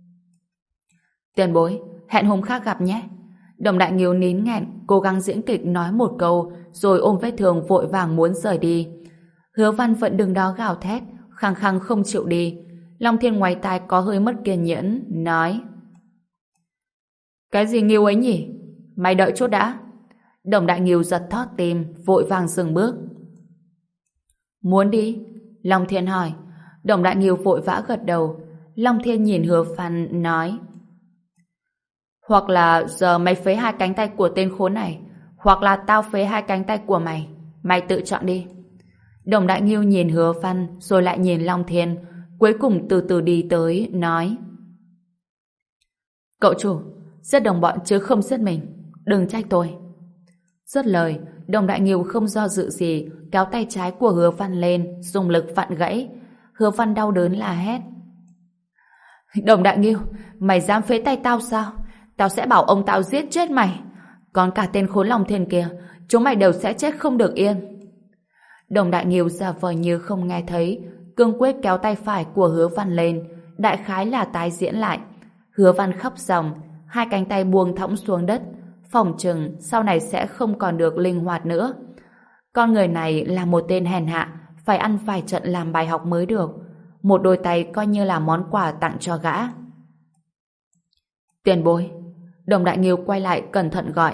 Tiền bối, hẹn hôm khác gặp nhé. Đồng Đại Nghiêu nín nghẹn, cố gắng diễn kịch nói một câu, rồi ôm vết thương vội vàng muốn rời đi. Hứa Văn vẫn đứng đó gào thét, khăng khăng không chịu đi. Long Thiên ngoài tai có hơi mất kiên nhẫn, nói: Cái gì Nghiêu ấy nhỉ? Mày đợi chút đã. Đồng Đại Nghiêu giật thót tim, vội vàng dừng bước. Muốn đi? Long Thiên hỏi. Đồng Đại Nghiêu vội vã gật đầu. Long Thiên nhìn Hứa Văn nói: Hoặc là giờ mày phế hai cánh tay của tên khốn này, hoặc là tao phế hai cánh tay của mày. Mày tự chọn đi. Đồng Đại Nghiêu nhìn Hứa Văn rồi lại nhìn Long Thiên, cuối cùng từ từ đi tới, nói: Cậu chủ, giết đồng bọn chứ không giết mình, đừng trách tôi. Dứt lời, Đồng Đại Nghiêu không do dự gì, kéo tay trái của Hứa Văn lên, dùng lực vặn gãy. Hứa Văn đau đớn la hét. Đồng Đại Nghiêu, mày dám phế tay tao sao? Tao sẽ bảo ông tao giết chết mày. Còn cả tên khốn Long Thiên kia, chúng mày đều sẽ chết không được yên. Đồng Đại Nghiêu giả vờ như không nghe thấy, cương quyết kéo tay phải của Hứa Văn lên, đại khái là tái diễn lại. Hứa Văn khóc ròng, hai cánh tay buông thõng xuống đất, phỏng chừng sau này sẽ không còn được linh hoạt nữa. Con người này là một tên hèn hạ, phải ăn vài trận làm bài học mới được. Một đôi tay coi như là món quà tặng cho gã. Tiền bối. Đồng Đại Nghiêu quay lại cẩn thận gọi.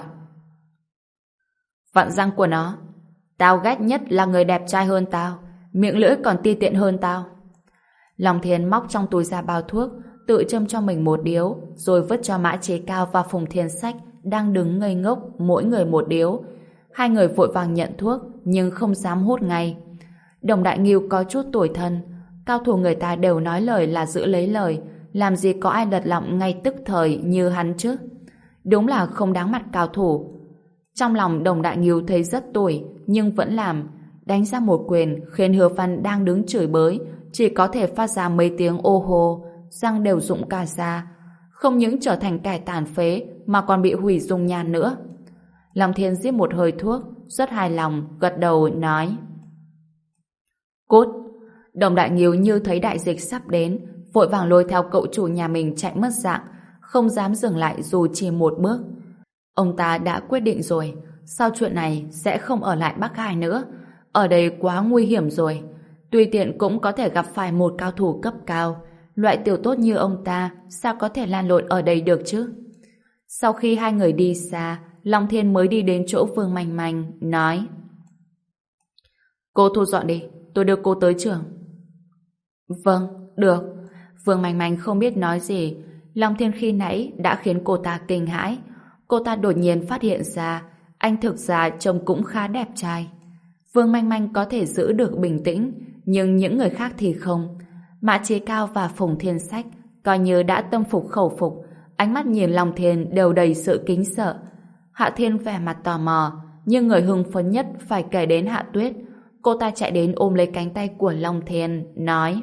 Vặn răng của nó. Tao ghét nhất là người đẹp trai hơn tao, miệng lưỡi còn ti tiện hơn tao. Long Thiên móc trong túi ra bao thuốc, tự châm cho mình một điếu, rồi vứt cho Mã Chế Cao và Phùng Thiên Sách đang đứng ngây ngốc, mỗi người một điếu. Hai người vội vàng nhận thuốc, nhưng không dám hút ngay. Đồng Đại Nghiêu có chút tủi thân, cao thủ người ta đều nói lời là giữ lấy lời, làm gì có ai lật lọng ngay tức thời như hắn chứ. Đúng là không đáng mặt cao thủ. Trong lòng Đồng Đại Nghiêu thấy rất tủi, nhưng vẫn làm, đánh ra một quyền khiến Hứa Văn đang đứng chửi bới, chỉ có thể phát ra mấy tiếng ô hô, răng đều rụng cả ra, không những trở thành kẻ tàn phế mà còn bị hủy dung nhan nữa. Long Thiên giết một hơi thuốc, rất hài lòng, gật đầu nói: Cút. Đồng Đại Nghiêu như thấy đại dịch sắp đến, vội vàng lôi theo cậu chủ nhà mình chạy mất dạng, không dám dừng lại dù chỉ một bước. Ông ta đã quyết định rồi, sau chuyện này sẽ không ở lại Bắc Hải nữa, ở đây quá nguy hiểm rồi. Tùy tiện cũng có thể gặp phải một cao thủ cấp cao, loại tiểu tốt như ông ta sao có thể lan lộn ở đây được chứ? Sau khi hai người đi xa, Long Thiên mới đi đến chỗ Vương Manh Manh, nói: Cô thu dọn đi, tôi đưa cô tới trường. Vâng, được. Vương Manh Manh không biết nói gì. Long Thiên khi nãy đã khiến cô ta kinh hãi. Cô ta đột nhiên phát hiện ra anh thực ra trông cũng khá đẹp trai. Vương Manh Manh có thể giữ được bình tĩnh, nhưng những người khác thì không. Mã Chế Cao và Phùng Thiên Sách coi như đã tâm phục khẩu phục, ánh mắt nhìn Long Thiên đều đầy sự kính sợ. Hạ Thiên vẻ mặt tò mò, nhưng người hưng phấn nhất phải kể đến Hạ Tuyết. Cô ta chạy đến ôm lấy cánh tay của Long Thiên, nói: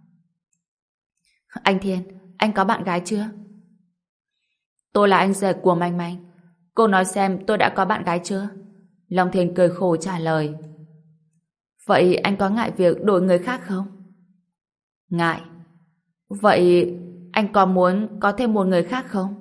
Anh Thiên, anh có bạn gái chưa? Tôi là anh rể của Manh Manh. Cô nói xem tôi đã có bạn gái chưa? Long Thiên cười khổ trả lời: Vậy anh có ngại việc đổi người khác không? Ngại. Vậy anh có muốn có thêm một người khác không?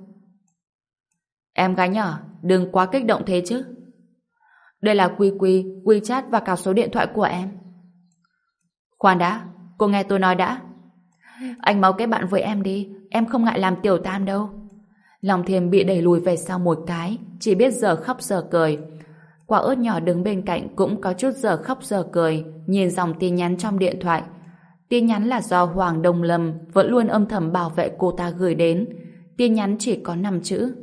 Em gái nhỏ, đừng quá kích động thế chứ. Đây là quy quy, WeChat và cả số điện thoại của em. Khoan đã, cô nghe tôi nói đã. Anh mau kết bạn với em đi, em không ngại làm tiểu tam đâu. Long Thiên bị đẩy lùi về sau một cái, chỉ biết giờ khóc giờ cười. Quả ớt nhỏ đứng bên cạnh cũng có chút giờ khóc giờ cười, nhìn dòng tin nhắn trong điện thoại. Tin nhắn là do Hoàng Đông Lâm vẫn luôn âm thầm bảo vệ cô ta gửi đến. Tin nhắn chỉ có năm chữ: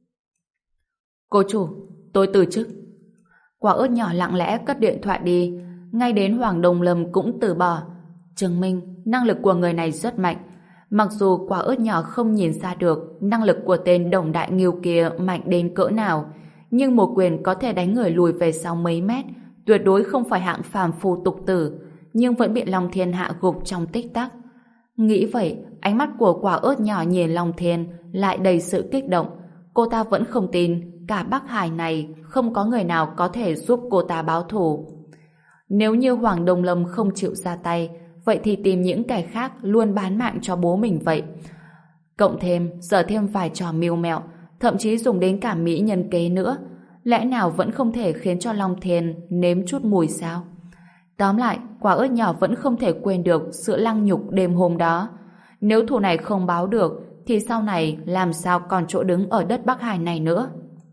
Cô chủ, tôi từ chức. Quả ớt nhỏ lặng lẽ cất điện thoại đi, ngay đến Hoàng Đông Lâm cũng từ bỏ, chứng minh năng lực của người này rất mạnh. Mặc dù quả ớt nhỏ không nhìn ra được năng lực của tên Đồng Đại Nghiêu kia mạnh đến cỡ nào, nhưng một quyền có thể đánh người lùi về sau mấy mét, tuyệt đối không phải hạng phàm phu tục tử, nhưng vẫn bị Long Thiên hạ gục trong tích tắc. Nghĩ vậy, ánh mắt của quả ớt nhỏ nhìn Long Thiên lại đầy sự kích động. Cô ta vẫn không tin cả Bắc Hải này không có người nào có thể giúp cô ta báo thù. Nếu như Hoàng Đông Lâm không chịu ra tay, vậy thì tìm những kẻ khác luôn bán mạng cho bố mình vậy. Cộng thêm, giờ thêm vài trò mưu mẹo, thậm chí dùng đến cả mỹ nhân kế nữa. Lẽ nào vẫn không thể khiến cho Long Thiên nếm chút mùi sao? Tóm lại, quả ớt nhỏ vẫn không thể quên được sự lăng nhục đêm hôm đó. Nếu thù này không báo được, thì sau này làm sao còn chỗ đứng ở đất Bắc Hải này nữa?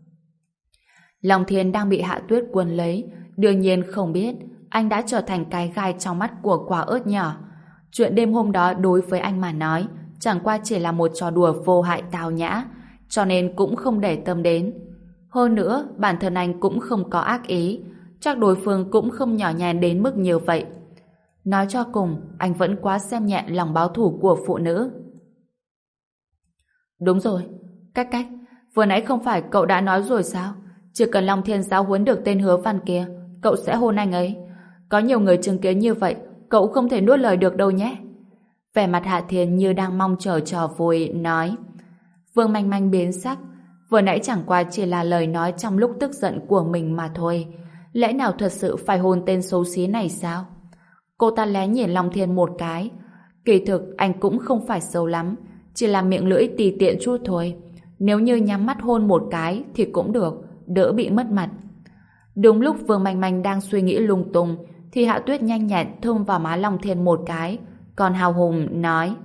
Long Thiên đang bị Hạ Tuyết cuốn lấy, đương nhiên không biết anh đã trở thành cái gai trong mắt của quả ớt nhỏ. Chuyện đêm hôm đó đối với anh mà nói chẳng qua chỉ là một trò đùa vô hại tào nhã, cho nên cũng không để tâm đến. Hơn nữa, bản thân anh cũng không có ác ý, chắc đối phương cũng không nhỏ nhàn đến mức như vậy. Nói cho cùng, anh vẫn quá xem nhẹ lòng báo thù của phụ nữ. Đúng rồi, cách cách, vừa nãy không phải cậu đã nói rồi sao? Chỉ cần Long Thiên giáo huấn được tên Hứa Văn kia, cậu sẽ hôn anh ấy. Có nhiều người chứng kiến như vậy, cậu không thể nuốt lời được đâu nhé. Vẻ mặt Hạ Thiên như đang mong chờ trò vui, nói. Vương Manh Manh biến sắc. Vừa nãy chẳng qua chỉ là lời nói trong lúc tức giận của mình mà thôi. Lẽ nào thật sự phải hôn tên xấu xí này sao? Cô ta lé nhìn Long Thiên một cái. Kỳ thực anh cũng không phải xấu lắm, chỉ là miệng lưỡi tùy tiện chút thôi. Nếu như nhắm mắt hôn một cái thì cũng được, đỡ bị mất mặt. Đúng lúc Vương Manh Manh đang suy nghĩ lung tung thì Hạ Tuyết nhanh nhẹn thơm vào má Long Thiên một cái, còn hào hùng nói.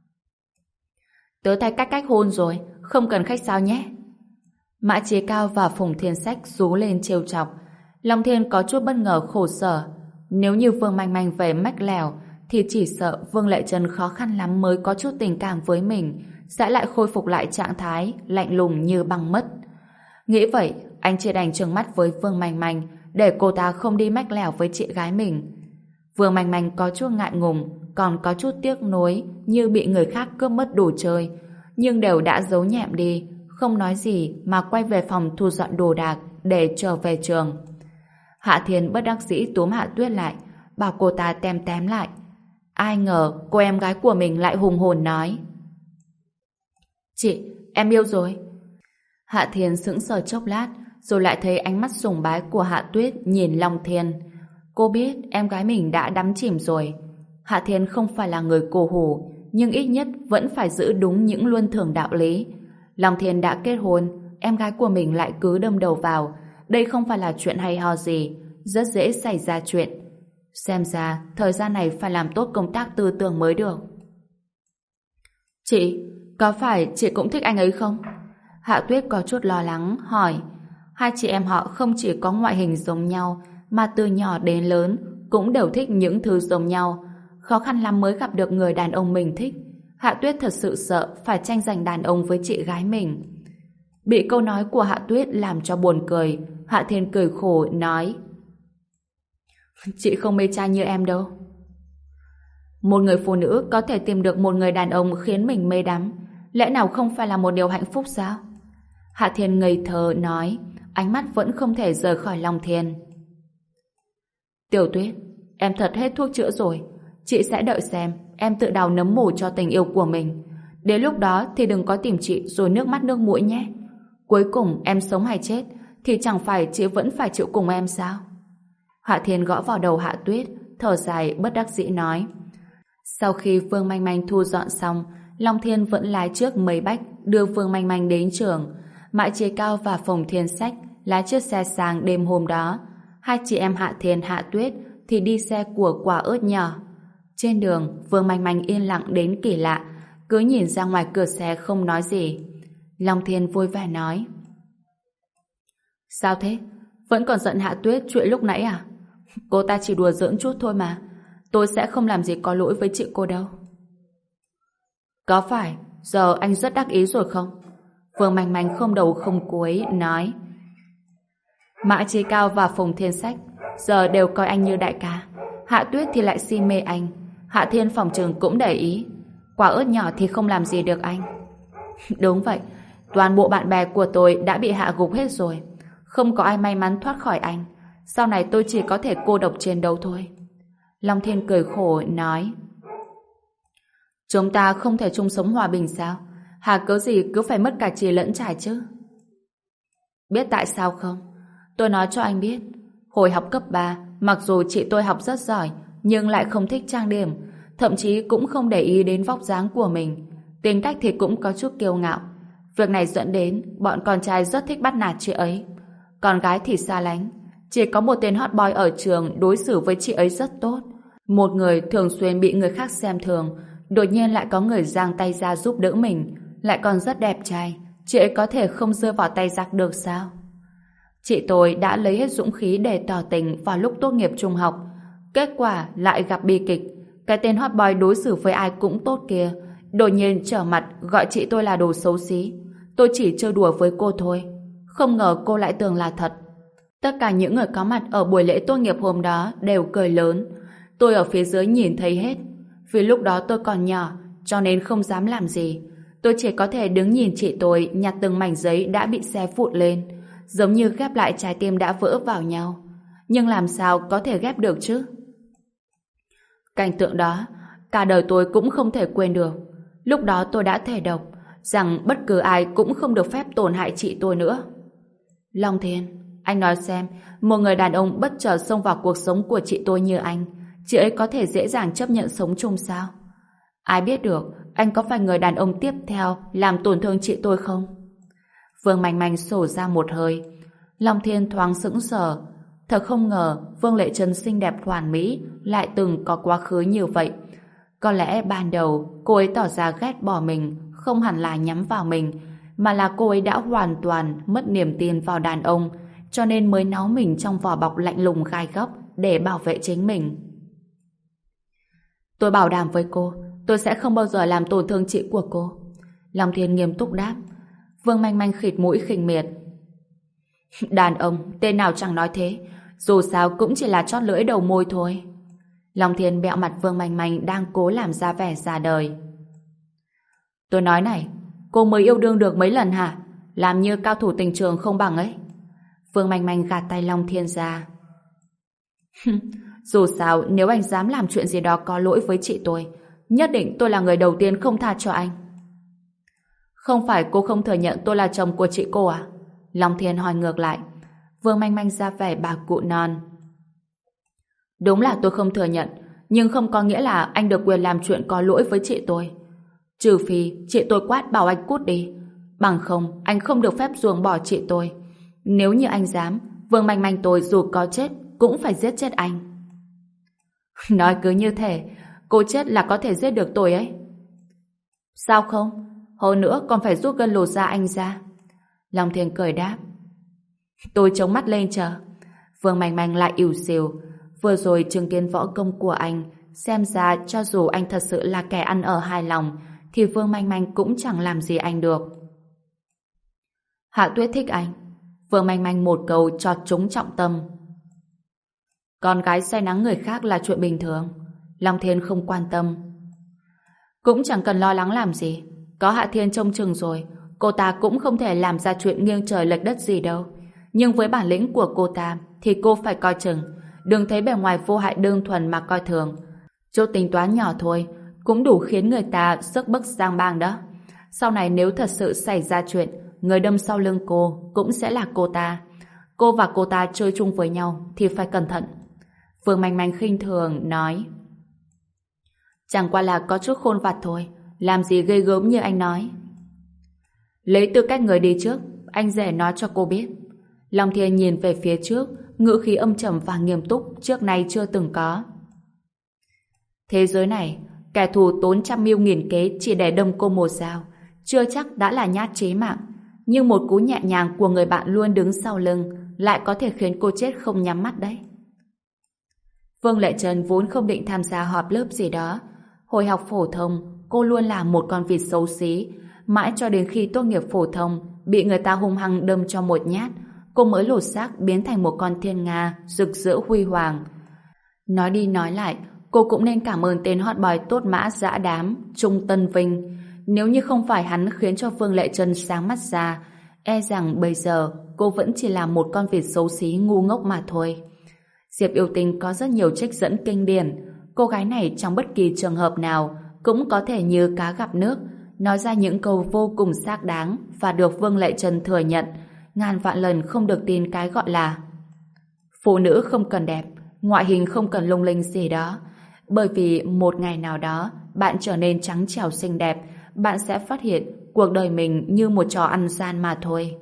Tớ thay cách cách hôn rồi, không cần khách sáo nhé. Mã Chí Cao và Phùng Thiên Sách rú lên trêu chọc. Long Thiên có chút bất ngờ khổ sở. Nếu như Vương Manh Manh về mách lèo thì chỉ sợ Vương Lệ Trân khó khăn lắm mới có chút tình cảm với mình, sẽ lại khôi phục lại trạng thái lạnh lùng như băng mất. Nghĩ vậy, anh chỉ đành trừng mắt với Vương Manh Manh để cô ta không đi mách lèo với chị gái mình. Vương Manh Manh có chút ngại ngùng, còn có chút tiếc nuối như bị người khác cướp mất đồ chơi, nhưng đều đã giấu nhẹm đi, không nói gì mà quay về phòng thu dọn đồ đạc để trở về trường. Hạ Thiên bất đắc dĩ túm Hạ Tuyết lại, bảo cô ta tem tém lại. Ai ngờ cô em gái của mình lại hùng hồn nói. Chị, em yêu rồi. Hạ Thiên sững sờ chốc lát, rồi lại thấy ánh mắt sùng bái của Hạ Tuyết nhìn Long Thiên. Cô biết em gái mình đã đắm chìm rồi. Hạ Thiên không phải là người cổ hủ, nhưng ít nhất vẫn phải giữ đúng những luân thường đạo lý. Long Thiên đã kết hôn, em gái của mình lại cứ đâm đầu vào. Đây không phải là chuyện hay ho gì, rất dễ xảy ra chuyện. Xem ra, thời gian này phải làm tốt công tác tư tưởng mới được. Chị, có phải chị cũng thích anh ấy không? Hạ Tuyết có chút lo lắng, hỏi. Hai chị em họ không chỉ có ngoại hình giống nhau, mà từ nhỏ đến lớn cũng đều thích những thứ giống nhau. Khó khăn lắm mới gặp được người đàn ông mình thích. Hạ Tuyết thật sự sợ phải tranh giành đàn ông với chị gái mình. Bị câu nói của Hạ Tuyết làm cho buồn cười, Hạ Thiên cười khổ nói. Chị không mê trai như em đâu. Một người phụ nữ có thể tìm được một người đàn ông khiến mình mê đắm, lẽ nào không phải là một điều hạnh phúc sao? Hạ Thiên ngây thơ nói, ánh mắt vẫn không thể rời khỏi Long Thiên. Tiểu Tuyết, em thật hết thuốc chữa rồi. Chị sẽ đợi xem em tự đào nấm mồ cho tình yêu của mình. Đến lúc đó thì đừng có tìm chị rồi nước mắt nước mũi nhé. Cuối cùng em sống hay chết thì chẳng phải chị vẫn phải chịu cùng em sao? Hạ Thiên gõ vào đầu Hạ Tuyết, thở dài bất đắc dĩ nói. Sau khi Vương Manh Manh thu dọn xong, Long Thiên vẫn lái trước mấy bách đưa Vương Manh Manh đến trường. Mã Chí Cao và Phùng Thiên Sách lái chiếc xe sang đêm hôm đó. Hai chị em Hạ Thiên Hạ Tuyết thì đi xe của Quả Ớt nhỏ. Trên đường, Vương Manh Manh yên lặng đến kỳ lạ, cứ nhìn ra ngoài cửa xe không nói gì. Long Thiên vui vẻ nói. Sao thế? Vẫn còn giận Hạ Tuyết chuyện lúc nãy à? Cô ta chỉ đùa giỡn chút thôi mà. Tôi sẽ không làm gì có lỗi với chị cô đâu. Có phải giờ anh rất đắc ý rồi không? Vương Manh Manh không đầu không cuối nói. Mã Chí Cao và Phùng Thiên Sách giờ đều coi anh như đại ca. Hạ Tuyết thì lại si mê anh. Hạ Thiên phòng trường cũng để ý. Quả Ớt nhỏ thì không làm gì được anh. Đúng vậy, toàn bộ bạn bè của tôi đã bị hạ gục hết rồi. Không có ai may mắn thoát khỏi anh. Sau này tôi chỉ có thể cô độc chiến đấu thôi. Long Thiên cười khổ nói. Chúng ta không thể chung sống hòa bình sao? Hà cớ gì cứ phải mất cả chì lẫn trải chứ? Biết tại sao không? Tôi nói cho anh biết. Hồi học cấp ba, mặc dù chị tôi học rất giỏi, nhưng lại không thích trang điểm, thậm chí cũng không để ý đến vóc dáng của mình. Tính cách thì cũng có chút kiêu ngạo. Việc này dẫn đến bọn con trai rất thích bắt nạt chị ấy. Con gái thì xa lánh. Chỉ có một tên hot boy ở trường đối xử với chị ấy rất tốt. Một người thường xuyên bị người khác xem thường, đột nhiên lại có người giang tay ra giúp đỡ mình, lại còn rất đẹp trai. Chị ấy có thể không rơi vào tay giặc được sao? Chị tôi đã lấy hết dũng khí để tỏ tình vào lúc tốt nghiệp trung học. Kết quả lại gặp bi kịch. Cái tên hot boy đối xử với ai cũng tốt kia đột nhiên trở mặt gọi chị tôi là đồ xấu xí. Tôi chỉ chơi đùa với cô thôi. Không ngờ cô lại tưởng là thật. Tất cả những người có mặt ở buổi lễ tốt nghiệp hôm đó đều cười lớn. Tôi ở phía dưới nhìn thấy hết. Vì lúc đó tôi còn nhỏ, cho nên không dám làm gì. Tôi chỉ có thể đứng nhìn chị tôi nhặt từng mảnh giấy đã bị xé vụn lên. giống như ghép lại trái tim đã vỡ vào nhau. Nhưng làm sao có thể ghép được chứ? Cảnh tượng đó, cả đời tôi cũng không thể quên được. Lúc đó tôi đã thề độc rằng bất cứ ai cũng không được phép tổn hại chị tôi nữa. Long Thiên, anh nói xem, một người đàn ông bất chợt xông vào cuộc sống của chị tôi như anh, chị ấy có thể dễ dàng chấp nhận sống chung sao? Ai biết được anh có phải người đàn ông tiếp theo làm tổn thương chị tôi không? Vương Manh Manh sổ ra một hơi. Long Thiên thoáng sững sờ. Thật không ngờ Vương Lệ Trân xinh đẹp hoàn mỹ lại từng có quá khứ như vậy. Có lẽ ban đầu cô ấy tỏ ra ghét bỏ mình không hẳn là nhắm vào mình, mà là cô ấy đã hoàn toàn mất niềm tin vào đàn ông, cho nên mới náu mình trong vỏ bọc lạnh lùng gai góc để bảo vệ chính mình. Tôi bảo đảm với cô, tôi sẽ không bao giờ làm tổn thương chị của cô. Long Thiên nghiêm túc đáp. Vương Manh Manh khịt mũi khinh miệt. Đàn ông, tên nào chẳng nói thế, dù sao cũng chỉ là chót lưỡi đầu môi thôi. Long Thiên bẹo mặt Vương Manh Manh đang cố làm ra vẻ già đời. Tôi nói này, cô mới yêu đương được mấy lần hả? Làm như cao thủ tình trường không bằng ấy. Vương Manh Manh gạt tay Long Thiên ra. Dù sao, nếu anh dám làm chuyện gì đó có lỗi với chị tôi, nhất định tôi là người đầu tiên không tha cho anh. Không phải cô không thừa nhận tôi là chồng của chị cô à? Long Thiên hỏi ngược lại. Vương Manh Manh ra vẻ bà cụ non. Đúng là tôi không thừa nhận, nhưng không có nghĩa là anh được quyền làm chuyện có lỗi với chị tôi. Trừ phi chị tôi quát bảo anh cút đi. Bằng không, anh không được phép ruồng bỏ chị tôi. Nếu như anh dám, Vương Manh Manh tôi dù có chết cũng phải giết chết anh. Nói cứ như thế, cô chết là có thể giết được tôi ấy. Sao không? Hơn nữa còn phải rút gân lột da anh ra. Long Thiên cười đáp. Tôi chống mắt lên chờ. Vương Manh Manh lại ỉu xìu. Vừa rồi chứng kiến võ công của anh, xem ra cho dù anh thật sự là kẻ ăn ở hài lòng, thì Vương Manh Manh cũng chẳng làm gì anh được. Hạ Tuyết thích anh. Vương Manh Manh một câu chọt trúng trọng tâm. Con gái say nắng người khác là chuyện bình thường. Long Thiên không quan tâm. Cũng chẳng cần lo lắng làm gì. Có Hạ Thiên trông chừng rồi, cô ta cũng không thể làm ra chuyện nghiêng trời lệch đất gì đâu. Nhưng với bản lĩnh của cô ta thì cô phải coi chừng, đừng thấy bề ngoài vô hại đơn thuần mà coi thường. Chút tính toán nhỏ thôi cũng đủ khiến người ta sức bức sang bang đó. Sau này nếu thật sự xảy ra chuyện, người đâm sau lưng cô cũng sẽ là cô ta. Cô và cô ta chơi chung với nhau thì phải cẩn thận. Vương Manh Manh khinh thường nói. Chẳng qua là có chút khôn vặt thôi, làm gì ghê gớm như anh nói. Lấy tư cách người đi trước, anh dễ nói cho cô biết. Long Thiên nhìn về phía trước, ngữ khí âm trầm và nghiêm túc trước nay chưa từng có. Thế giới này, kẻ thù tốn trăm mưu nghìn kế chỉ để đâm cô một dao, chưa chắc đã là nhát chí mạng, nhưng một cú nhẹ nhàng của người bạn luôn đứng sau lưng lại có thể khiến cô chết không nhắm mắt đấy. Vương Lệ Trân vốn không định tham gia họp lớp gì đó. Hồi học phổ thông, cô luôn là một con vịt xấu xí, mãi cho đến khi tốt nghiệp phổ thông, bị người ta hung hăng đâm cho một nhát, cô mới lột xác biến thành một con thiên nga rực rỡ huy hoàng. Nói đi nói lại, cô cũng nên cảm ơn tên hot boy tốt mã dã đám Trung Tân Vinh. Nếu như không phải hắn khiến cho Vương Lệ Trân sáng mắt ra, e rằng bây giờ cô vẫn chỉ là một con vịt xấu xí ngu ngốc mà thôi. Diệp Yêu Tinh có rất nhiều trích dẫn kinh điển. Cô gái này trong bất kỳ trường hợp nào cũng có thể như cá gặp nước, nói ra những câu vô cùng xác đáng và được Vương Lệ Trân thừa nhận, ngàn vạn lần không được tin cái gọi là phụ nữ không cần đẹp, ngoại hình không cần lung linh gì đó. Bởi vì một ngày nào đó bạn trở nên trắng trẻo xinh đẹp, bạn sẽ phát hiện cuộc đời mình như một trò ăn gian mà thôi.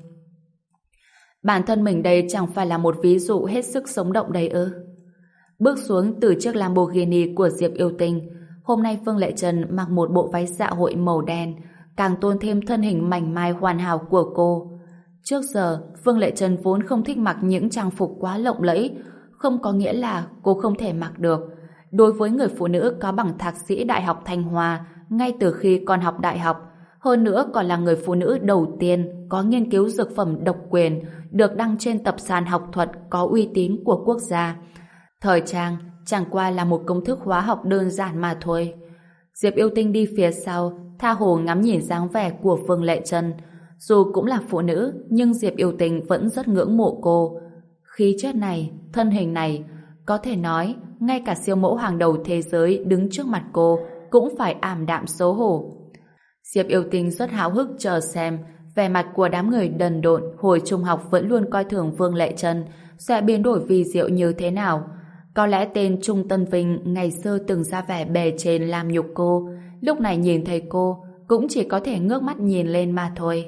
Bản thân mình đây chẳng phải là một ví dụ hết sức sống động đấy ư? Bước xuống từ chiếc Lamborghini của Diệp Yêu Tinh, hôm nay Vương Lệ Trân mặc một bộ váy dạ hội màu đen, càng tôn thêm thân hình mảnh mai hoàn hảo của cô. Trước giờ, Vương Lệ Trân vốn không thích mặc những trang phục quá lộng lẫy, không có nghĩa là cô không thể mặc được. Đối với người phụ nữ có bằng thạc sĩ Đại học Thanh Hoa ngay từ khi còn học đại học, hơn nữa còn là người phụ nữ đầu tiên có nghiên cứu dược phẩm độc quyền được đăng trên tập sàn học thuật có uy tín của quốc gia. Thời trang chẳng qua là một công thức hóa học đơn giản mà thôi. Diệp Yêu Tinh đi phía sau, tha hồ ngắm nhìn dáng vẻ của Vương Lệ Trân. Dù cũng là phụ nữ, nhưng Diệp Yêu Tình vẫn rất ngưỡng mộ cô. Khí chất này, thân hình này, có thể nói, ngay cả siêu mẫu hàng đầu thế giới đứng trước mặt cô cũng phải ảm đạm xấu hổ. Diệp Yêu Tinh rất háo hức chờ xem vẻ mặt của đám người đần độn hồi trung học vẫn luôn coi thường Vương Lệ Trân sẽ biến đổi vi diệu như thế nào. Có lẽ tên Trung Tân Vinh ngày xưa từng ra vẻ bề trên làm nhục cô, lúc này nhìn thấy cô cũng chỉ có thể ngước mắt nhìn lên mà thôi.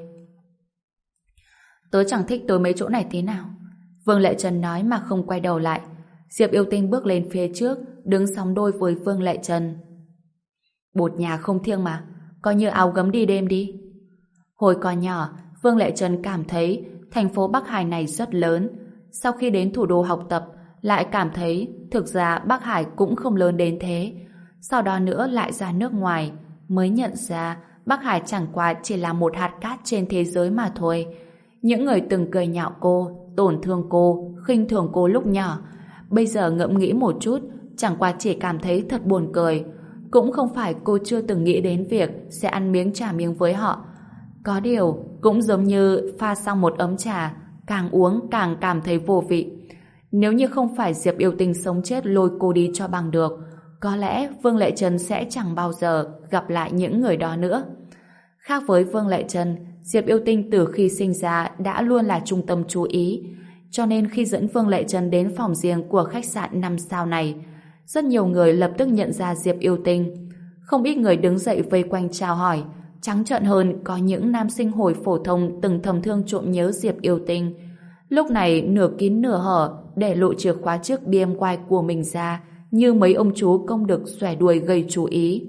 Tớ chẳng thích tới mấy chỗ này thế nào. Vương Lệ Trân nói mà không quay đầu lại. Diệp Yêu Tinh bước lên phía trước, đứng sóng đôi với Vương Lệ Trân. Bột nhà không thiêng mà, coi như áo gấm đi đêm đi. Hồi còn nhỏ, Vương Lệ Trân cảm thấy thành phố Bắc Hải này rất lớn. Sau khi đến thủ đô học tập, lại cảm thấy thực ra Bắc Hải cũng không lớn đến thế. Sau đó nữa lại ra nước ngoài, mới nhận ra Bắc Hải chẳng qua chỉ là một hạt cát trên thế giới mà thôi. Những người từng cười nhạo cô, tổn thương cô, khinh thường cô lúc nhỏ, bây giờ ngẫm nghĩ một chút, chẳng qua chỉ cảm thấy thật buồn cười. Cũng không phải cô chưa từng nghĩ đến việc sẽ ăn miếng trả miếng với họ. Có điều, cũng giống như pha xong một ấm trà, càng uống càng cảm thấy vô vị. Nếu như không phải Diệp Yêu Tinh sống chết lôi cô đi cho bằng được, có lẽ Vương Lệ Trân sẽ chẳng bao giờ gặp lại những người đó nữa. Khác với Vương Lệ Trân, Diệp Yêu Tinh từ khi sinh ra đã luôn là trung tâm chú ý, cho nên khi dẫn Vương Lệ Trân đến phòng riêng của khách sạn năm sao này, rất nhiều người lập tức nhận ra Diệp Yêu Tinh. Không ít người đứng dậy vây quanh chào hỏi, trắng trợn hơn có những nam sinh hồi phổ thông từng thầm thương trộm nhớ Diệp Yêu Tinh. Lúc này nửa kín nửa hở để lộ chìa khóa chiếc bê em vê của mình ra, như mấy ông chú công đực xòe đuôi gây chú ý.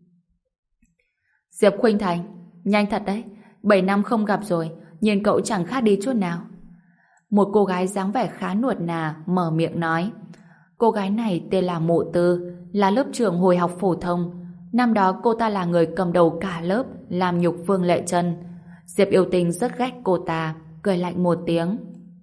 Diệp Khuynh Thành, nhanh thật đấy, bảy năm không gặp rồi, nhìn cậu chẳng khác đi chút nào. Một cô gái dáng vẻ khá nuột nà mở miệng nói. Cô gái này tên là Mộ Tư, là lớp trưởng hồi học phổ thông. Năm đó cô ta là người cầm đầu cả lớp làm nhục Vương Lệ Trân. Diệp Yêu Tinh rất ghét cô ta, cười lạnh một tiếng.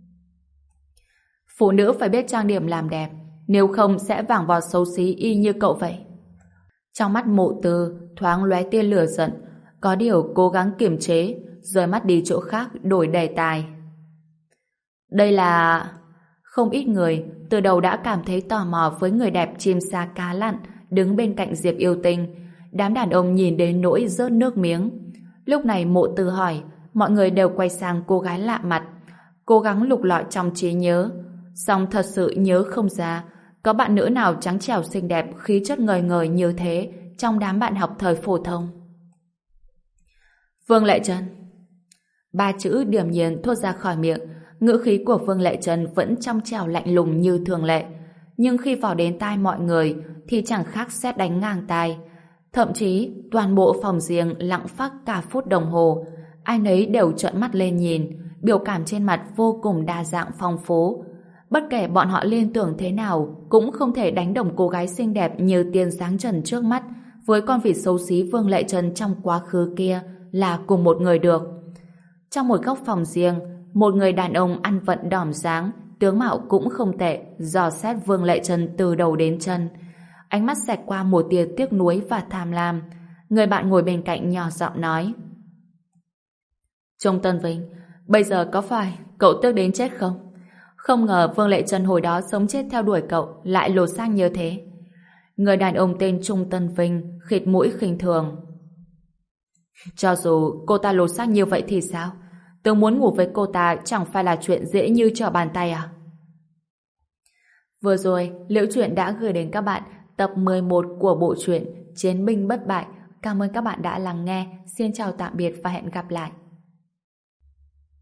Phụ nữ phải biết trang điểm làm đẹp, nếu không sẽ vàng vọt xấu xí y như cậu vậy. Trong mắt Mộ Tư thoáng lóe tia lửa giận, có điều cố gắng kiềm chế, rời mắt đi chỗ khác đổi đề tài. Đây là... Không ít người từ đầu đã cảm thấy tò mò với người đẹp chim sa cá lặn đứng bên cạnh Diệp Yêu Tinh. Đám đàn ông nhìn đến nỗi rớt nước miếng. Lúc này Mộ Tư hỏi, mọi người đều quay sang cô gái lạ mặt, cố gắng lục lọi trong trí nhớ, song thật sự nhớ không ra có bạn nữ nào trắng trẻo xinh đẹp, khí chất ngời ngời như thế trong đám bạn học thời phổ thông. Vương Lệ Trân. Ba chữ điềm nhiên thốt ra khỏi miệng. Ngữ khí của Vương Lệ Trân vẫn trong trẻo lạnh lùng như thường lệ, nhưng khi vào đến tai mọi người thì chẳng khác sét đánh ngang tai. Thậm chí toàn bộ phòng riêng lặng phắc cả phút đồng hồ, ai nấy đều trợn mắt lên nhìn, biểu cảm trên mặt vô cùng đa dạng phong phú. Bất kể bọn họ liên tưởng thế nào cũng không thể đánh đồng cô gái xinh đẹp như tiên sáng trần trước mắt với con vịt xấu xí Vương Lệ Trân trong quá khứ kia là cùng một người được. Trong một góc phòng riêng, một người đàn ông ăn vận đỏm dáng, tướng mạo cũng không tệ, dò xét Vương Lệ Trân từ đầu đến chân. Ánh mắt xẹt qua một tia tiếc nuối và tham lam. Người bạn ngồi bên cạnh nhỏ giọng nói: Trung Tân Vinh, bây giờ có phải cậu tiếc đến chết không? Không ngờ Vương Lệ Trân hồi đó sống chết theo đuổi cậu lại lột xác như thế. Người đàn ông tên Trung Tân Vinh khịt mũi khinh thường. Cho dù cô ta lột xác như vậy thì sao? Tớ muốn ngủ với cô ta chẳng phải là chuyện dễ như trở bàn tay à? Vừa rồi, Liễu Chuyện đã gửi đến các bạn tập mười một của bộ truyện Chiến binh bất bại. Cảm ơn các bạn đã lắng nghe. Xin chào tạm biệt và hẹn gặp lại.